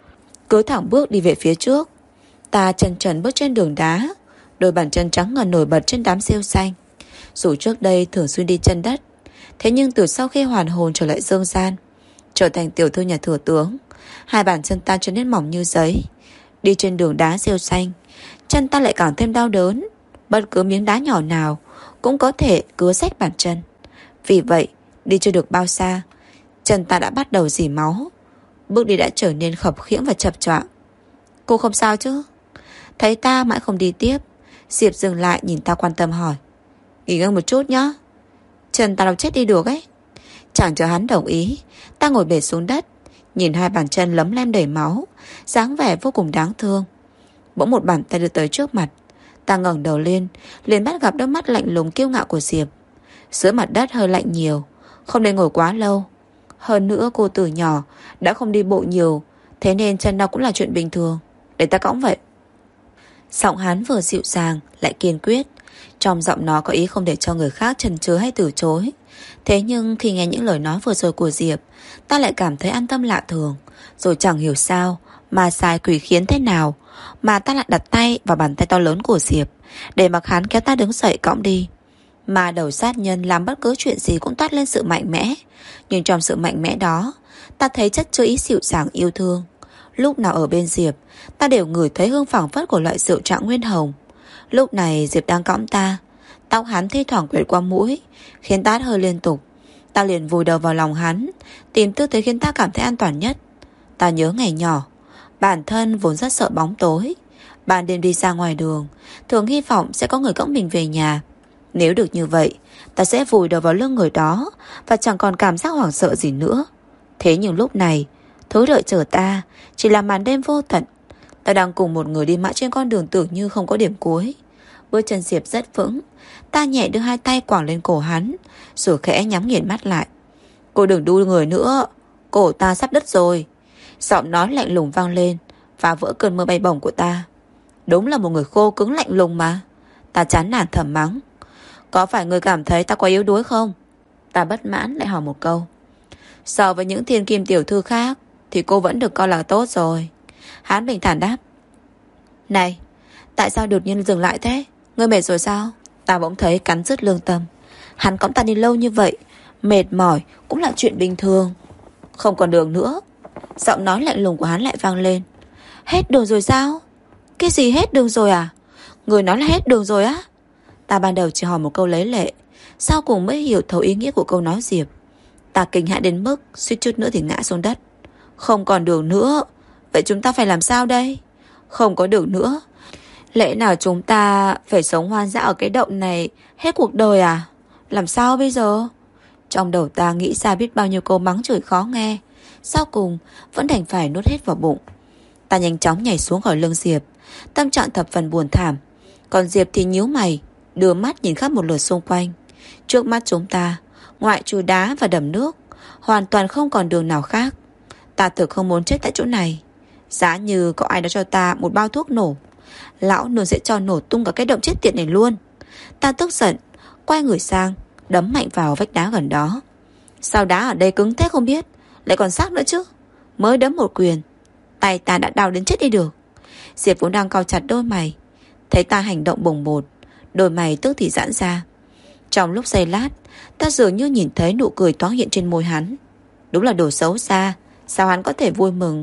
cứ thẳng bước đi về phía trước. Ta chân trần bước trên đường đá, đôi bàn chân trắng ngần nổi bật trên đám rêu xanh. Dù trước đây thường xuyên đi chân đất, thế nhưng từ sau khi hoàn hồn trở lại dương gian, trở thành tiểu thư nhà thừa tướng, hai bàn chân ta trở nên mỏng như giấy. Đi trên đường đá rêu xanh, chân ta lại càng thêm đau đớn. Bất cứ miếng đá nhỏ nào cũng có thể cứa rách bàn chân. Vì vậy, đi chưa được bao xa, chân ta đã bắt đầu rỉ máu. Bước đi đã trở nên khập khiễng và chập choạng. Cô không sao chứ? Thấy ta mãi không đi tiếp, Diệp dừng lại nhìn ta quan tâm hỏi. Nghỉ ngơi một chút nhá, chân ta đau chết đi được ấy. Chẳng chờ hắn đồng ý, ta ngồi bệt xuống đất, nhìn hai bàn chân lấm lem đầy máu, dáng vẻ vô cùng đáng thương. Bỗng một bàn tay đưa tới trước mặt. Ta ngẩng đầu lên, liền bắt gặp đôi mắt lạnh lùng kiêu ngạo của Diệp. Dưới mặt đất hơi lạnh nhiều, không nên ngồi quá lâu. Hơn nữa cô từ nhỏ đã không đi bộ nhiều, thế nên chân đau cũng là chuyện bình thường. Để ta cõng vậy. Giọng hắn vừa dịu dàng lại kiên quyết, trong giọng nó có ý không để cho người khác chần chừ hay từ chối. Thế nhưng khi nghe những lời nói vừa rồi của Diệp, ta lại cảm thấy an tâm lạ thường. Rồi chẳng hiểu sao mà xài quỷ khiến thế nào mà ta lại đặt tay vào bàn tay to lớn của Diệp, để mặc hắn kéo ta đứng dậy cõng đi. Mà đầu sát nhân làm bất cứ chuyện gì cũng toát lên sự mạnh mẽ, nhưng trong sự mạnh mẽ đó, ta thấy chất chứa ý dịu dàng yêu thương. Lúc nào ở bên Diệp, ta đều ngửi thấy hương phảng phất của loại rượu trạng nguyên hồng. Lúc này Diệp đang cõng ta, tóc hắn thi thoảng quệt qua mũi, khiến ta hơi liên tục. Ta liền vùi đầu vào lòng hắn, tìm tư thế khiến ta cảm thấy an toàn nhất. Ta nhớ ngày nhỏ, bản thân vốn rất sợ bóng tối. Ban đêm đi ra ngoài đường, thường hy vọng sẽ có người cõng mình về nhà. Nếu được như vậy, ta sẽ vùi đầu vào lưng người đó và chẳng còn cảm giác hoảng sợ gì nữa. Thế nhưng lúc này, thứ đợi chờ ta chỉ là màn đêm vô tận. Ta đang cùng một người đi mãi trên con đường tưởng như không có điểm cuối. Bước chân Diệp rất vững. Ta nhẹ đưa hai tay quàng lên cổ hắn, rồi khẽ nhắm nghiền mắt lại. Cô đừng đu người nữa, cổ ta sắp đứt rồi. Giọng nói lạnh lùng vang lên, phá vỡ cơn mơ bay bổng của ta. Đúng là một người khô cứng lạnh lùng mà. Ta chán nản thầm mắng. Có phải người cảm thấy ta quá yếu đuối không? Ta bất mãn lại hỏi một câu. So với những thiên kim tiểu thư khác thì cô vẫn được coi là tốt rồi. Hắn bình thản đáp. Này, tại sao đột nhiên dừng lại thế? Ngươi mệt rồi sao? Ta bỗng thấy cắn rứt lương tâm. Hắn cõng ta đi lâu như vậy, mệt mỏi cũng là chuyện bình thường. Không còn đường nữa. Giọng nói lạnh lùng của hắn lại vang lên. Hết đường rồi sao? Cái gì hết đường rồi à? Người nói là hết đường rồi á? Ta ban đầu chỉ hỏi một câu lấy lệ, sau cùng mới hiểu thấu ý nghĩa của câu nói Diệp. Ta kinh hãi đến mức suýt chút nữa thì ngã xuống đất. Không còn đường nữa. Vậy chúng ta phải làm sao đây? Không có đường nữa, lẽ nào chúng ta phải sống hoang dã ở cái động này hết cuộc đời à? Làm sao bây giờ? Trong đầu ta nghĩ ra biết bao nhiêu câu mắng chửi khó nghe, sau cùng vẫn đành phải nuốt hết vào bụng. Ta nhanh chóng nhảy xuống khỏi lưng Diệp, tâm trạng thập phần buồn thảm. Còn Diệp thì nhíu mày, đưa mắt nhìn khắp một lượt xung quanh. Trước mắt chúng ta, ngoại trừ đá và đầm nước, hoàn toàn không còn đường nào khác. Ta thực không muốn chết tại chỗ này. Giá như có ai đó cho ta một bao thuốc nổ, lão nương sẽ cho nổ tung cả cái động chết tiệt này luôn. Ta tức giận, quay người sang, đấm mạnh vào vách đá gần đó. Sao đá ở đây cứng thế không biết, lại còn xác nữa chứ. Mới đấm một quyền, tay ta đã đau đến chết đi được. Diệp vốn đang cau chặt đôi mày, thấy ta hành động bồng bột, đôi mày tức thì giãn ra. Trong lúc giây lát, ta dường như nhìn thấy nụ cười thoáng hiện trên môi hắn. Đúng là đồ xấu xa, sao hắn có thể vui mừng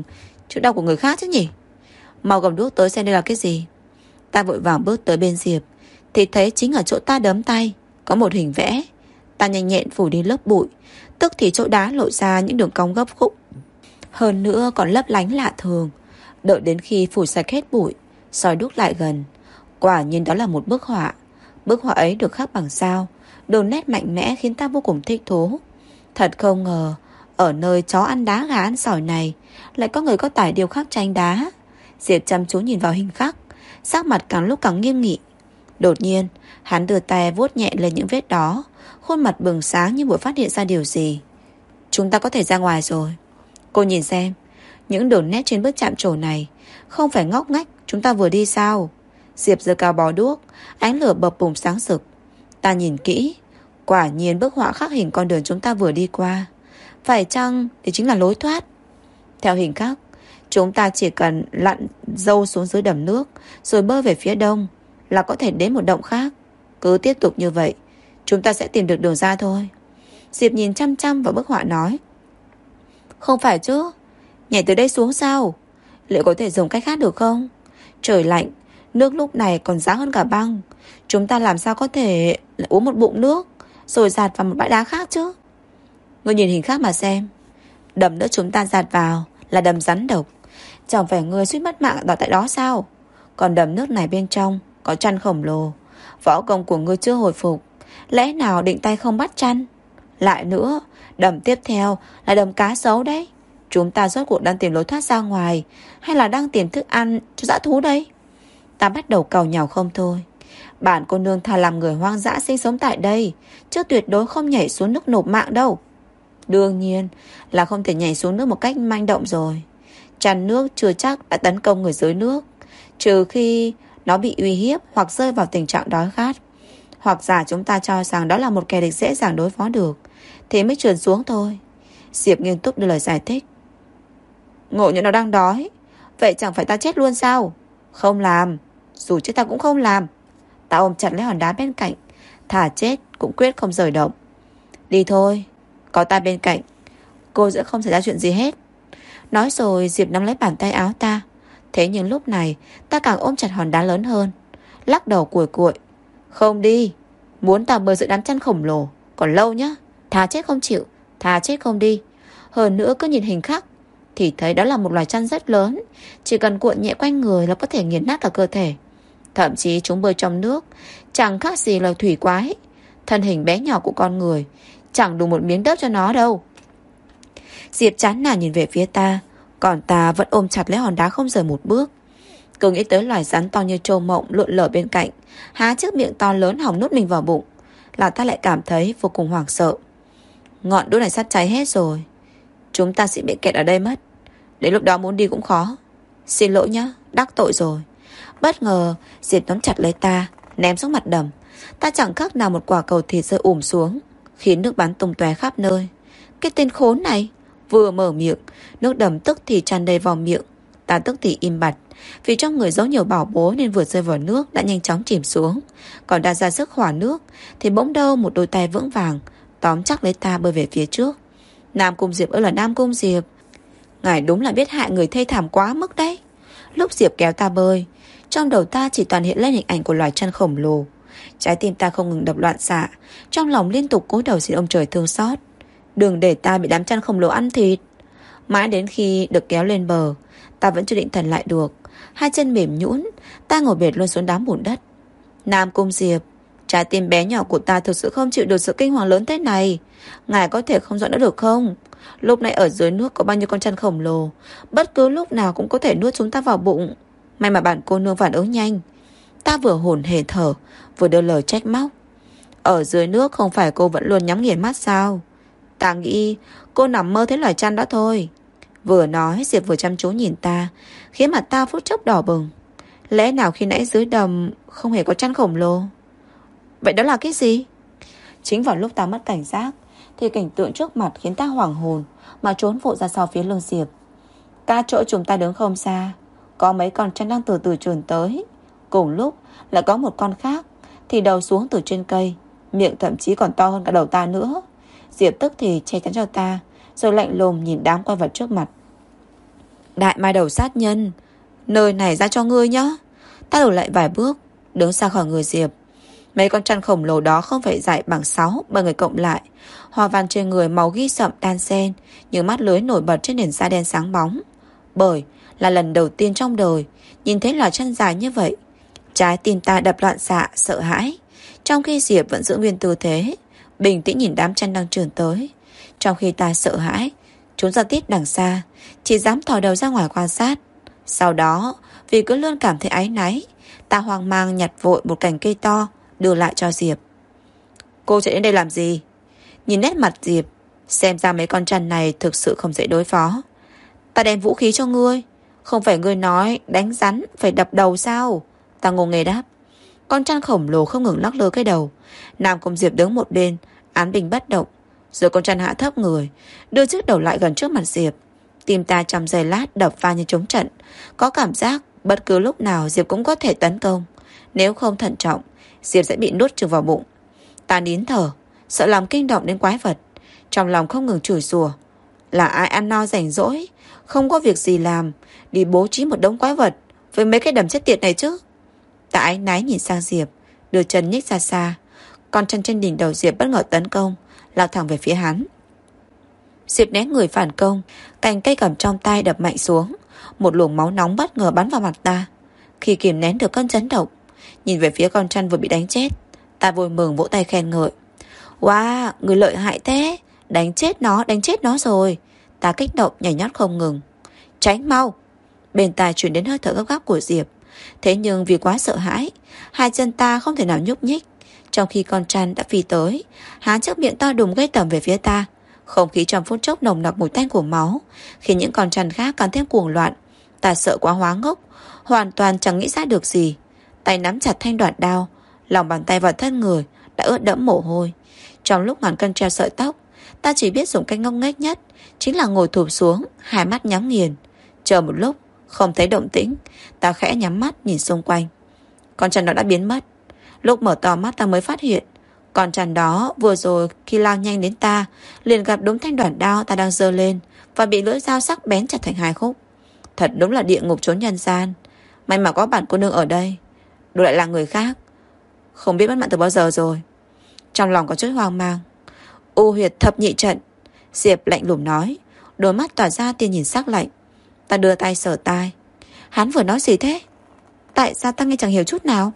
Chịu đau của người khác chứ nhỉ? Mau cầm đuốc tới xem đây là cái gì. Ta vội vàng bước tới bên Diệp thì thấy chính ở chỗ ta đấm tay có một hình vẽ. Ta nhanh nhẹn phủ đi lớp bụi, tức thì chỗ đá lộ ra những đường cong gấp khúc, hơn nữa còn lấp lánh lạ thường. Đợi đến khi phủ sạch hết bụi, soi đúc lại gần, quả nhiên đó là một bức họa. Bức họa ấy được khắc bằng sao, đường nét mạnh mẽ khiến ta vô cùng thích thú. Thật không ngờ ở nơi chó ăn đá gà ăn sỏi này lại có người có tài điêu khắc tranh đá. Diệp chăm chú nhìn vào hình khắc, sắc mặt càng lúc càng nghiêm nghị. Đột nhiên hắn đưa tay vuốt nhẹ lên những vết đó, khuôn mặt bừng sáng như vừa phát hiện ra điều gì. Chúng ta có thể ra ngoài rồi. Cô nhìn xem, những đường nét trên bức chạm trổ này không phải ngóc ngách chúng ta vừa đi sao? Diệp giơ cao bó đuốc, ánh lửa bập bùng sáng rực. Ta nhìn kỹ, quả nhiên bức họa khắc hình con đường chúng ta vừa đi qua. Phải chăng đây chính là lối thoát? Theo hình khắc, chúng ta chỉ cần lặn dâu xuống dưới đầm nước rồi bơi về phía đông là có thể đến một động khác. Cứ tiếp tục như vậy, chúng ta sẽ tìm được đường ra thôi. Diệp nhìn chăm chăm vào bức họa nói. Không phải chứ, nhảy từ đây xuống sao? Liệu có thể dùng cách khác được không? Trời lạnh, nước lúc này còn giá hơn cả băng. Chúng ta làm sao có thể uống một bụng nước rồi dạt vào một bãi đá khác chứ? Ngươi nhìn hình khác mà xem. Đầm nước chúng ta dạt vào là đầm rắn độc. Chẳng phải ngươi suýt mất mạng tại đó sao? Còn đầm nước này bên trong có chăn khổng lồ. Võ công của ngươi chưa hồi phục, lẽ nào định tay không bắt chăn? Lại nữa, đầm tiếp theo là đầm cá sấu đấy. Chúng ta rốt cuộc đang tìm lối thoát ra ngoài hay là đang tìm thức ăn cho dã thú đây? Ta bắt đầu càu nhàu không thôi. Bản cô nương thà làm người hoang dã sinh sống tại đây, chứ tuyệt đối không nhảy xuống nước nộp mạng đâu. Đương nhiên là không thể nhảy xuống nước một cách manh động rồi. Chăn nước chưa chắc đã tấn công người dưới nước, trừ khi nó bị uy hiếp hoặc rơi vào tình trạng đói khát, hoặc giả chúng ta cho rằng đó là một kẻ địch dễ dàng đối phó được, thế mới trườn xuống thôi. Diệp nghiêm túc đưa lời giải thích. Ngộ nhỡ nó đang đói, vậy chẳng phải ta chết luôn sao? Không làm, dù chết ta cũng không làm. Ta ôm chặt lấy hòn đá bên cạnh, thà chết cũng quyết không rời động. Đi thôi, có ta bên cạnh, cô sẽ không xảy ra chuyện gì hết. Nói rồi Diệp nắm lấy bàn tay áo ta. Thế nhưng lúc này ta càng ôm chặt hòn đá lớn hơn, lắc đầu cuội cuội. Không đi, muốn ta bơi giữa đám chăn khổng lồ còn lâu nhá. Thà chết không chịu, thà chết không đi. Hơn nữa cứ nhìn hình khắc thì thấy đó là một loài chăn rất lớn, chỉ cần cuộn nhẹ quanh người là có thể nghiền nát cả cơ thể. Thậm chí chúng bơi trong nước chẳng khác gì loài thủy quái. Thân hình bé nhỏ của con người chẳng đủ một miếng đất cho nó đâu. Diệp chán nản nhìn về phía ta, còn ta vẫn ôm chặt lấy hòn đá không rời một bước. Cứ nghĩ tới loài rắn to như trâu mộng lượn lờ bên cạnh, há chiếc miệng to lớn hòng nuốt mình vào bụng, là ta lại cảm thấy vô cùng hoảng sợ. Ngọn đuốc này sắp cháy hết rồi, chúng ta sẽ bị kẹt ở đây mất. Đến lúc đó muốn đi cũng khó. Xin lỗi nhá, đắc tội rồi. Bất ngờ Diệp nắm chặt lấy ta, ném xuống mặt đầm. Ta chẳng khác nào một quả cầu thịt rơi ùm xuống, khiến nước bắn tung tóe khắp nơi. Cái tên khốn này vừa mở miệng, nước đầm tức thì tràn đầy vào miệng. Ta tức thì im bặt, vì trong người giấu nhiều bảo bối nên vừa rơi vào nước đã nhanh chóng chìm xuống. Còn đang ra sức hỏa nước thì bỗng đâu một đôi tay vững vàng tóm chắc lấy ta bơi về phía trước. Nam Cung Diệp ơi là Nam Cung Diệp, ngài đúng là biết hại người thê thảm quá mức đấy. Lúc Diệp kéo ta bơi, trong đầu ta chỉ toàn hiện lên hình ảnh của loài chăn khổng lồ. Trái tim ta không ngừng đập loạn xạ, trong lòng liên tục cúi đầu xin ông trời thương xót, đừng để ta bị đám chăn khổng lồ ăn thịt. Mãi đến khi được kéo lên bờ, ta vẫn chưa định thần lại được. Hai chân mềm nhũn, ta ngồi bệt luôn xuống đám bùn đất. Nam Cung Diệp, trái tim bé nhỏ của ta thực sự không chịu được sự kinh hoàng lớn thế này. Ngài có thể không dọn đỡ được không? Lúc này ở dưới nước có bao nhiêu con chăn khổng lồ, bất cứ lúc nào cũng có thể nuốt chúng ta vào bụng. May mà bản cô nương phản ứng nhanh. Ta vừa hổn hển thở, vừa đưa lời trách móc. Ở dưới nước không phải cô vẫn luôn nhắm nghiền mắt sao? Ta nghĩ cô nằm mơ thấy loài chăn đó thôi. Vừa nói Diệp vừa chăm chú nhìn ta, khiến mặt ta phút chốc đỏ bừng. Lẽ nào khi nãy dưới đầm không hề có chăn khổng lồ? Vậy đó là cái gì? Chính vào lúc ta mất cảnh giác thì cảnh tượng trước mặt khiến ta hoảng hồn, mà trốn vội ra sau phía lưng Diệp. Cách chỗ chúng ta đứng không xa, có mấy con chăn đang từ từ trườn tới. Cùng lúc lại có một con khác thì đầu xuống từ trên cây, miệng thậm chí còn to hơn cả đầu ta nữa. Diệp tức thì che chắn cho ta, rồi lạnh lùng nhìn đám quái vật trước mặt. Đại ma đầu sát nhân, nơi này ra cho ngươi nhá. Ta lùi lại vài bước, đứng xa khỏi người Diệp. Mấy con chăn khổng lồ đó không phải dài bằng 6 bởi người cộng lại. Hoa văn trên người màu ghi sậm đan xen, những mắt lưới nổi bật trên nền da đen sáng bóng. Bởi là lần đầu tiên trong đời nhìn thấy loài chân dài như vậy. Trái tim ta đập loạn xạ, sợ hãi. Trong khi Diệp vẫn giữ nguyên tư thế, bình tĩnh nhìn đám chăn đang trườn tới. Trong khi ta sợ hãi, chúng ra tít đằng xa, chỉ dám thò đầu ra ngoài quan sát. Sau đó, vì cứ luôn cảm thấy áy náy, ta hoang mang nhặt vội một cành cây to, đưa lại cho Diệp. Cô chạy đến đây làm gì? Nhìn nét mặt Diệp, xem ra mấy con chăn này thực sự không dễ đối phó. Ta đem vũ khí cho ngươi. Không phải ngươi nói đánh rắn phải đập đầu sao? Ta ngô nghề đáp. Con chăn khổng lồ không ngừng lắc lư cái đầu. Nam cùng Diệp đứng một bên, án bình bất động. Rồi con chăn hạ thấp người, đưa chiếc đầu lại gần trước mặt Diệp. Tim ta trong giây lát đập va như trống trận. Có cảm giác bất cứ lúc nào Diệp cũng có thể tấn công. Nếu không thận trọng, Diệp sẽ bị nuốt trừng vào bụng. Ta nín thở, sợ làm kinh động đến quái vật. Trong lòng không ngừng chửi rủa. Là ai ăn no rảnh rỗi, không có việc gì làm, đi bố trí một đống quái vật với mấy cái đầm chết tiệt này chứ. Ta áy náy nhìn sang Diệp, đưa chân nhích ra xa. Con chân trên đỉnh đầu Diệp bất ngờ tấn công, lao thẳng về phía hắn. Diệp né người phản công, cành cây cầm trong tay đập mạnh xuống. Một luồng máu nóng bất ngờ bắn vào mặt ta. Khi kìm nén được cơn chấn động, nhìn về phía con chăn vừa bị đánh chết, ta vui mừng vỗ tay khen ngợi. Wow, người lợi hại thế. Đánh chết nó rồi. Ta kích động nhảy nhót không ngừng. Tránh mau. Bên tai chuyển đến hơi thở gấp gáp của Diệp. Thế nhưng vì quá sợ hãi, hai chân ta không thể nào nhúc nhích. Trong khi con chăn đã phi tới, há chiếc miệng to đùng gây tởm về phía ta. Không khí trong phút chốc nồng nặc mùi tanh của máu, khiến những con chăn khác càng thêm cuồng loạn. Ta sợ quá hóa ngốc, hoàn toàn chẳng nghĩ ra được gì. Tay nắm chặt thanh đoạt đao, lòng bàn tay vào thân người đã ướt đẫm mồ hôi. Trong lúc ngàn cân treo sợi tóc, ta chỉ biết dùng cách ngốc nghếch nhất, chính là ngồi thụp xuống, hai mắt nhắm nghiền. Chờ một lúc, không thấy động tĩnh, ta khẽ nhắm mắt nhìn xung quanh. Con chăn đó đã biến mất. Lúc mở to mắt ta mới phát hiện, con chăn đó vừa rồi khi lao nhanh đến ta, liền gặp đúng thanh đoản đao ta đang giơ lên và bị lưỡi dao sắc bén chặt thành hai khúc. Thật đúng là địa ngục trốn nhân gian. May mà có bạn cô nương ở đây, đổi lại là người khác, không biết mất mạng từ bao giờ rồi. Trong lòng có chút hoang mang. U huyệt thập nhị trận, Diệp lạnh lùng nói, đôi mắt tỏa ra tia nhìn sắc lạnh. Ta đưa tay sờ tai. Hắn vừa nói gì thế? Tại sao ta nghe chẳng hiểu chút nào?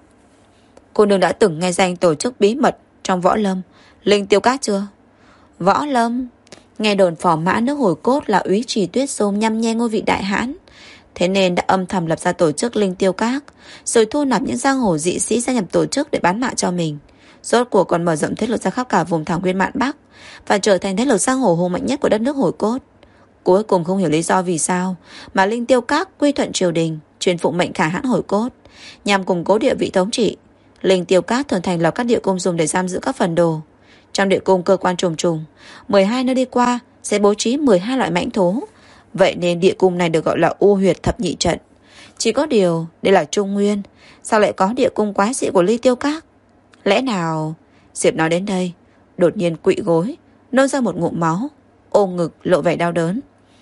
Cô nương đã từng nghe danh tổ chức bí mật trong võ lâm Linh Tiêu Các chưa? Võ lâm? Nghe đồn phò mã nước Hồi Cốt là úy trì Tuyết Xôm nhăm nhe ngôi vị đại hãn, thế nên đã âm thầm lập ra tổ chức Linh Tiêu Các, rồi thu nạp những giang hồ dị sĩ gia nhập tổ chức để bán mạng cho mình. Rốt cuộc còn mở rộng thế lực ra khắp cả vùng thảo nguyên mạn Bắc và trở thành thế lực giang hồ hùng mạnh nhất của đất nước Hồi Cốt. Cuối cùng không hiểu lý do vì sao mà Linh Tiêu Các quy thuận triều đình, truyền phụng mệnh khả hãn Hồi Cốt, nhằm củng cố địa vị thống trị. Linh Tiêu Các thường thành lập các địa cung dùng để giam giữ các phần đồ. Trong địa cung cơ quan trùng trùng, 12 nơi đi qua sẽ bố trí 12 loại mãnh thú. Vậy nên địa cung này được gọi là U huyệt thập nhị trận. Chỉ có điều đây là Trung Nguyên, sao lại có địa cung quái dị của Linh Tiêu Các? Lẽ nào... Diệp nói đến đây, đột nhiên quỵ gối, nôn ra một ngụm máu, ôm ngực lộ vẻ đau đớn.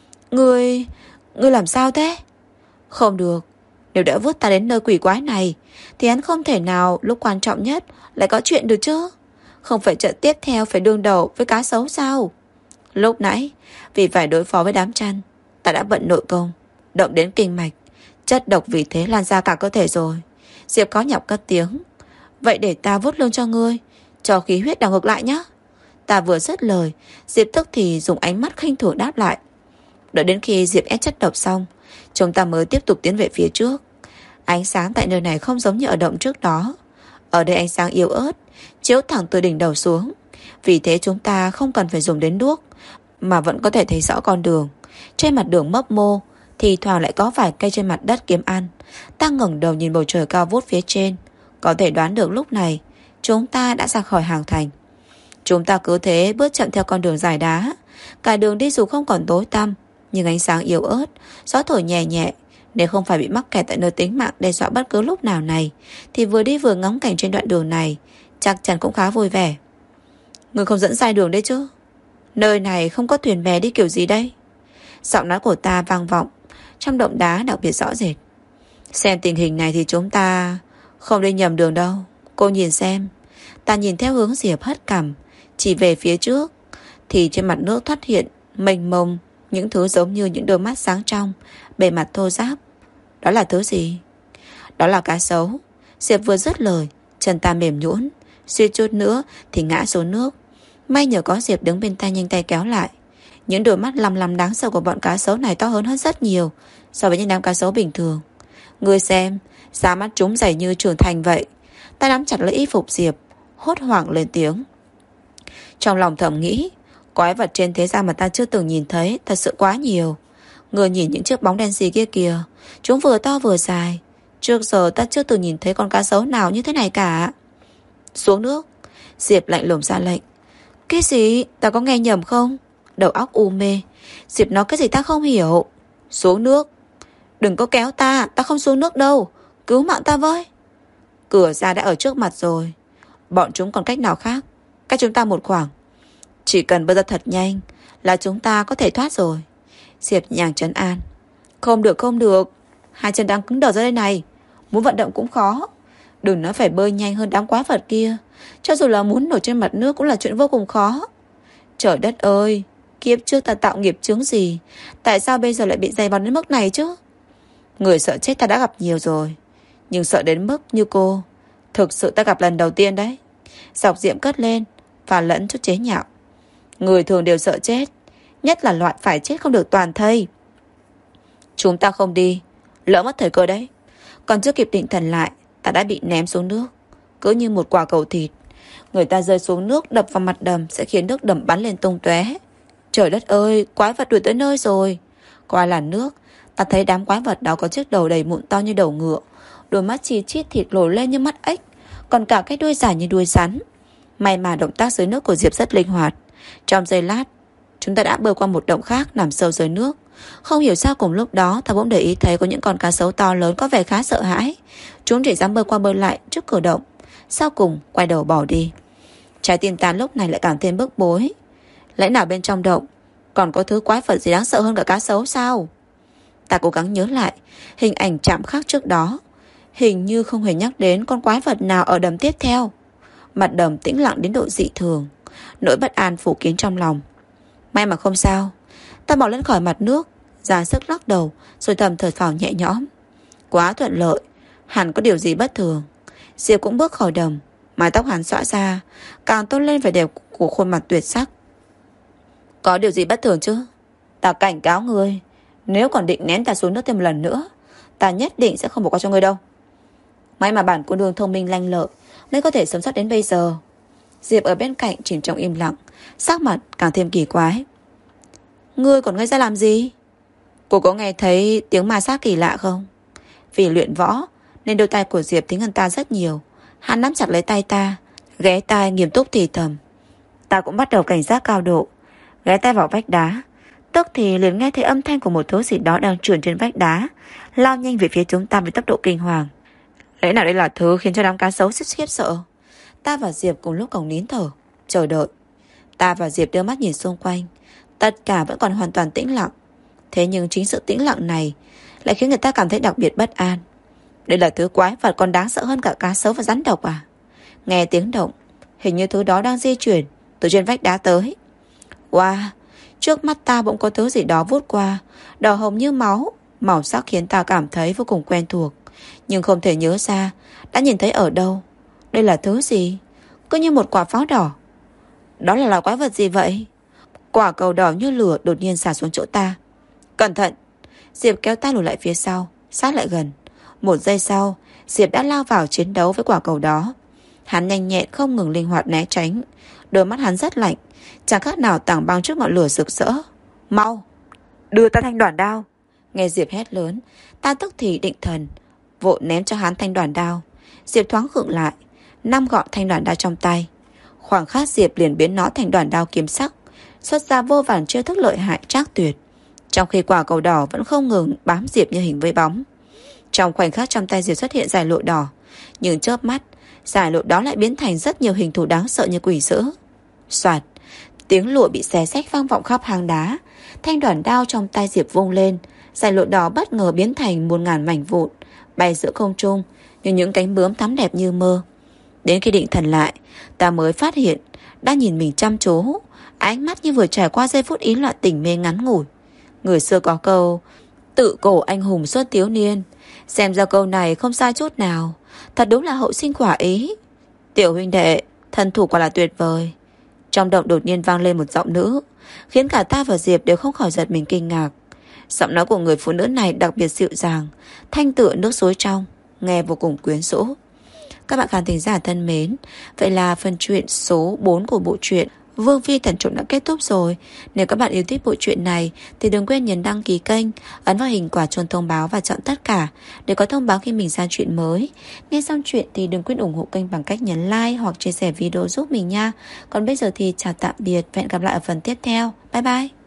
Ngươi làm sao thế? Không được, nếu đã vứt ta đến nơi quỷ quái này thì hắn không thể nào lúc quan trọng nhất lại có chuyện được chứ. Không phải trận tiếp theo phải đương đầu với cá sấu sao? Lúc nãy vì phải đối phó với đám chăn, ta đã bận nội công, động đến kinh mạch, chất độc vì thế lan ra cả cơ thể rồi. Diệp có nhọc cất tiếng. Vậy để ta vút lưng cho ngươi, cho khí huyết đảo ngược lại nhé. Ta vừa dứt lời, Diệp tức thì dùng ánh mắt khinh thường đáp lại. Đợi đến khi Diệp ép chất độc xong, chúng ta mới tiếp tục tiến về phía trước. Ánh sáng tại nơi này không giống như ở động trước đó. Ở đây ánh sáng yếu ớt, chiếu thẳng từ đỉnh đầu xuống. Vì thế chúng ta không cần phải dùng đến đuốc, mà vẫn có thể thấy rõ con đường. Trên mặt đường mấp mô, thì thoảng lại có vài cây trên mặt đất kiếm ăn. Ta ngẩng đầu nhìn bầu trời cao vút phía trên, có thể đoán được lúc này chúng ta đã ra khỏi hàng thành. Chúng ta cứ thế bước chậm theo con đường dài đá. Cả đường đi dù không còn tối tăm, nhưng ánh sáng yếu ớt, gió thổi nhẹ nhẹ. Nếu không phải bị mắc kẹt tại nơi tính mạng đe dọa bất cứ lúc nào này, thì vừa đi vừa ngắm cảnh trên đoạn đường này chắc chắn cũng khá vui vẻ. Người không dẫn sai đường đấy chứ? Nơi này không có thuyền bè đi kiểu gì đây? Giọng nói của ta vang vọng, trong động đá đặc biệt rõ rệt. Xem tình hình này thì chúng ta không đi nhầm đường đâu. Cô nhìn xem. Ta nhìn theo hướng Diệp hất cằm chỉ về phía trước, thì trên mặt nước thoát hiện mênh mông những thứ giống như những đôi mắt sáng trong, bề mặt thô ráp. Đó là thứ gì? Đó là cá sấu. Diệp vừa dứt lời, chân ta mềm nhũn, suýt chút nữa thì ngã xuống nước. May nhờ có Diệp đứng bên tay nhanh tay kéo lại. Những đôi mắt lăm lăm đáng sợ của bọn cá sấu này to hơn rất nhiều so với những đám cá sấu bình thường. Ngươi xem, da mắt chúng dày như trưởng thành vậy. Ta nắm chặt lấy y phục Diệp, hốt hoảng lên tiếng. Trong lòng thầm nghĩ, quái vật trên thế gian mà ta chưa từng nhìn thấy thật sự quá nhiều. Ngươi nhìn những chiếc bóng đen xì kia kìa, chúng vừa to vừa dài. Trước giờ ta chưa từng nhìn thấy con cá sấu nào như thế này cả. Xuống nước. Diệp lạnh lùng ra lệnh. Cái gì? Ta có nghe nhầm không? Đầu óc u mê. Diệp nói cái gì ta không hiểu. Xuống nước. Đừng có kéo ta, ta không xuống nước đâu. Cứu mạng ta với. Cửa ra đã ở trước mặt rồi. Bọn chúng còn cách nào khác? Cách chúng ta một khoảng. Chỉ cần bơi ra thật nhanh là chúng ta có thể thoát rồi. Diệp nhàng trấn an. Không được, không được. Hai chân đang cứng đờ ra đây này. Muốn vận động cũng khó. Đừng nói phải bơi nhanh hơn đám quái vật kia. Cho dù là muốn nổi trên mặt nước cũng là chuyện vô cùng khó. Trời đất ơi, kiếp trước ta tạo nghiệp chướng gì? Tại sao bây giờ lại bị dày vò đến mức này chứ? Người sợ chết ta đã gặp nhiều rồi, nhưng sợ đến mức như cô, thực sự ta gặp lần đầu tiên đấy. Dọc Diệm cất lên và lẫn chút chế nhạo. Người thường đều sợ chết, nhất là loại phải chết không được toàn thây. Chúng ta không đi, lỡ mất thời cơ đấy. Còn chưa kịp định thần lại, ta đã bị ném xuống nước, cứ như một quả cầu thịt. Người ta rơi xuống nước đập vào mặt đầm sẽ khiến nước đầm bắn lên tung tóe. Trời đất ơi, quái vật đuổi tới nơi rồi. Qua làn nước, ta thấy đám quái vật đó có chiếc đầu đầy mụn to như đầu ngựa, đôi mắt chi chít thịt lồi lên như mắt ếch, còn cả cái đuôi dài như đuôi rắn. May mà động tác dưới nước của Diệp rất linh hoạt. Trong giây lát, chúng ta đã bơi qua một động khác nằm sâu dưới nước. Không hiểu sao cùng lúc đó ta bỗng để ý thấy có những con cá sấu to lớn có vẻ khá sợ hãi. Chúng chỉ dám bơi qua bơi lại trước cửa động, sau cùng quay đầu bỏ đi. Trái tim ta lúc này lại càng thêm bức bối. Lẽ nào bên trong động còn có thứ quái vật gì đáng sợ hơn cả cá sấu sao? Ta cố gắng nhớ lại hình ảnh chạm khắc trước đó. Hình như không hề nhắc đến con quái vật nào ở đầm tiếp theo. Mặt đầm tĩnh lặng đến độ dị thường. Nỗi bất an phủ kín trong lòng. May mà không sao. Ta bỏ lên khỏi mặt nước, ra sức lắc đầu, rồi thầm thở phào nhẹ nhõm. Quá thuận lợi, hẳn có điều gì bất thường. Diệp cũng bước khỏi đầm, mái tóc hắn xõa ra, càng tôn lên vẻ đẹp của khuôn mặt tuyệt sắc. Có điều gì bất thường chứ? Ta cảnh cáo ngươi, nếu còn định ném ta xuống nước thêm một lần nữa, ta nhất định sẽ không bỏ qua cho ngươi đâu. May mà bản cô nương thông minh lanh lợi nên có thể sống sót đến bây giờ. Diệp ở bên cạnh chìm trong im lặng, sắc mặt càng thêm kỳ quái. Ngươi còn ngây ra làm gì? Cô có nghe thấy tiếng ma sát kỳ lạ không? Vì luyện võ nên đôi tay của Diệp tính hơn ta rất nhiều. Hắn nắm chặt lấy tay ta, ghé tai nghiêm túc thì thầm. Ta cũng bắt đầu cảnh giác cao độ, ghé tay vào vách đá. Tức thì liền nghe thấy âm thanh của một thứ gì đó đang trườn trên vách đá, lao nhanh về phía chúng ta với tốc độ kinh hoàng. Lẽ nào đây là thứ khiến cho đám cá sấu khiếp sợ? Ta và Diệp cùng lúc cùng nín thở, chờ đợi. Ta và Diệp đưa mắt nhìn xung quanh, tất cả vẫn còn hoàn toàn tĩnh lặng. Thế nhưng chính sự tĩnh lặng này lại khiến người ta cảm thấy đặc biệt bất an. Đây là thứ quái vật còn đáng sợ hơn cả cá sấu và rắn độc à? Nghe tiếng động, hình như thứ đó đang di chuyển từ trên vách đá tới. Wow, trước mắt ta bỗng có thứ gì đó vút qua, đỏ hồng như máu, màu sắc khiến ta cảm thấy vô cùng quen thuộc, nhưng không thể nhớ ra đã nhìn thấy ở đâu. Đây là thứ gì? Cứ như một quả pháo đỏ. Đó là loài quái vật gì vậy? Quả cầu đỏ như lửa đột nhiên xả xuống chỗ ta. Cẩn thận! Diệp kéo ta lùi lại phía sau, sát lại gần. Một giây sau, Diệp đã lao vào chiến đấu với quả cầu đó. Hắn nhanh nhẹn không ngừng linh hoạt né tránh. Đôi mắt hắn rất lạnh, chẳng khác nào tảng băng trước ngọn lửa rực rỡ. Mau! Đưa ta thanh đoản đao! Nghe Diệp hét lớn, ta tức thì định thần, vội ném cho hắn thanh đoản đao. Diệp thoáng khựng lại, nắm gọn thanh đoản đao trong tay. Khoảng khắc Diệp liền biến nó thành đoản đao kiếm sắc, xuất ra vô vàn chiêu thức lợi hại trác tuyệt. Trong khi quả cầu đỏ vẫn không ngừng bám Diệp như hình với bóng. Trong khoảnh khắc trong tay Diệp xuất hiện dải lụa đỏ, nhưng chớp mắt, dải lụa đó lại biến thành rất nhiều hình thù đáng sợ như quỷ dữ. Soạt, tiếng lụa bị xé xách vang vọng khắp hang đá. Thanh đoản đao trong tay Diệp vung lên, Giải lụa đỏ bất ngờ biến thành 1000 mảnh vụn, bay giữa không trung như những cánh bướm thắm đẹp như mơ. Đến khi định thần lại, ta mới phát hiện đang nhìn mình chăm chú, ánh mắt như vừa trải qua giây phút ý loạn tình mê ngắn ngủi. Người xưa có câu tự cổ anh hùng suốt thiếu niên, xem ra câu này không sai chút nào. Thật đúng là hậu sinh khỏa ý. Tiểu huynh đệ, thân thủ quả là tuyệt vời. Trong động đột nhiên vang lên một giọng nữ, khiến cả ta và Diệp đều không khỏi giật mình kinh ngạc. Giọng nói của người phụ nữ này đặc biệt dịu dàng, thanh tựa nước suối trong, nghe vô cùng quyến rũ. Các bạn khán thính giả thân mến, vậy là phần truyện số 4 của bộ truyện Vương Phi Thần Trộm đã kết thúc rồi. Nếu các bạn yêu thích bộ truyện này thì đừng quên nhấn đăng ký kênh, ấn vào hình quả chuông thông báo và chọn tất cả để có thông báo khi mình ra truyện mới. Nghe xong truyện thì đừng quên ủng hộ kênh bằng cách nhấn like hoặc chia sẻ video giúp mình nha. Còn bây giờ thì chào tạm biệt và hẹn gặp lại ở phần tiếp theo. Bye bye.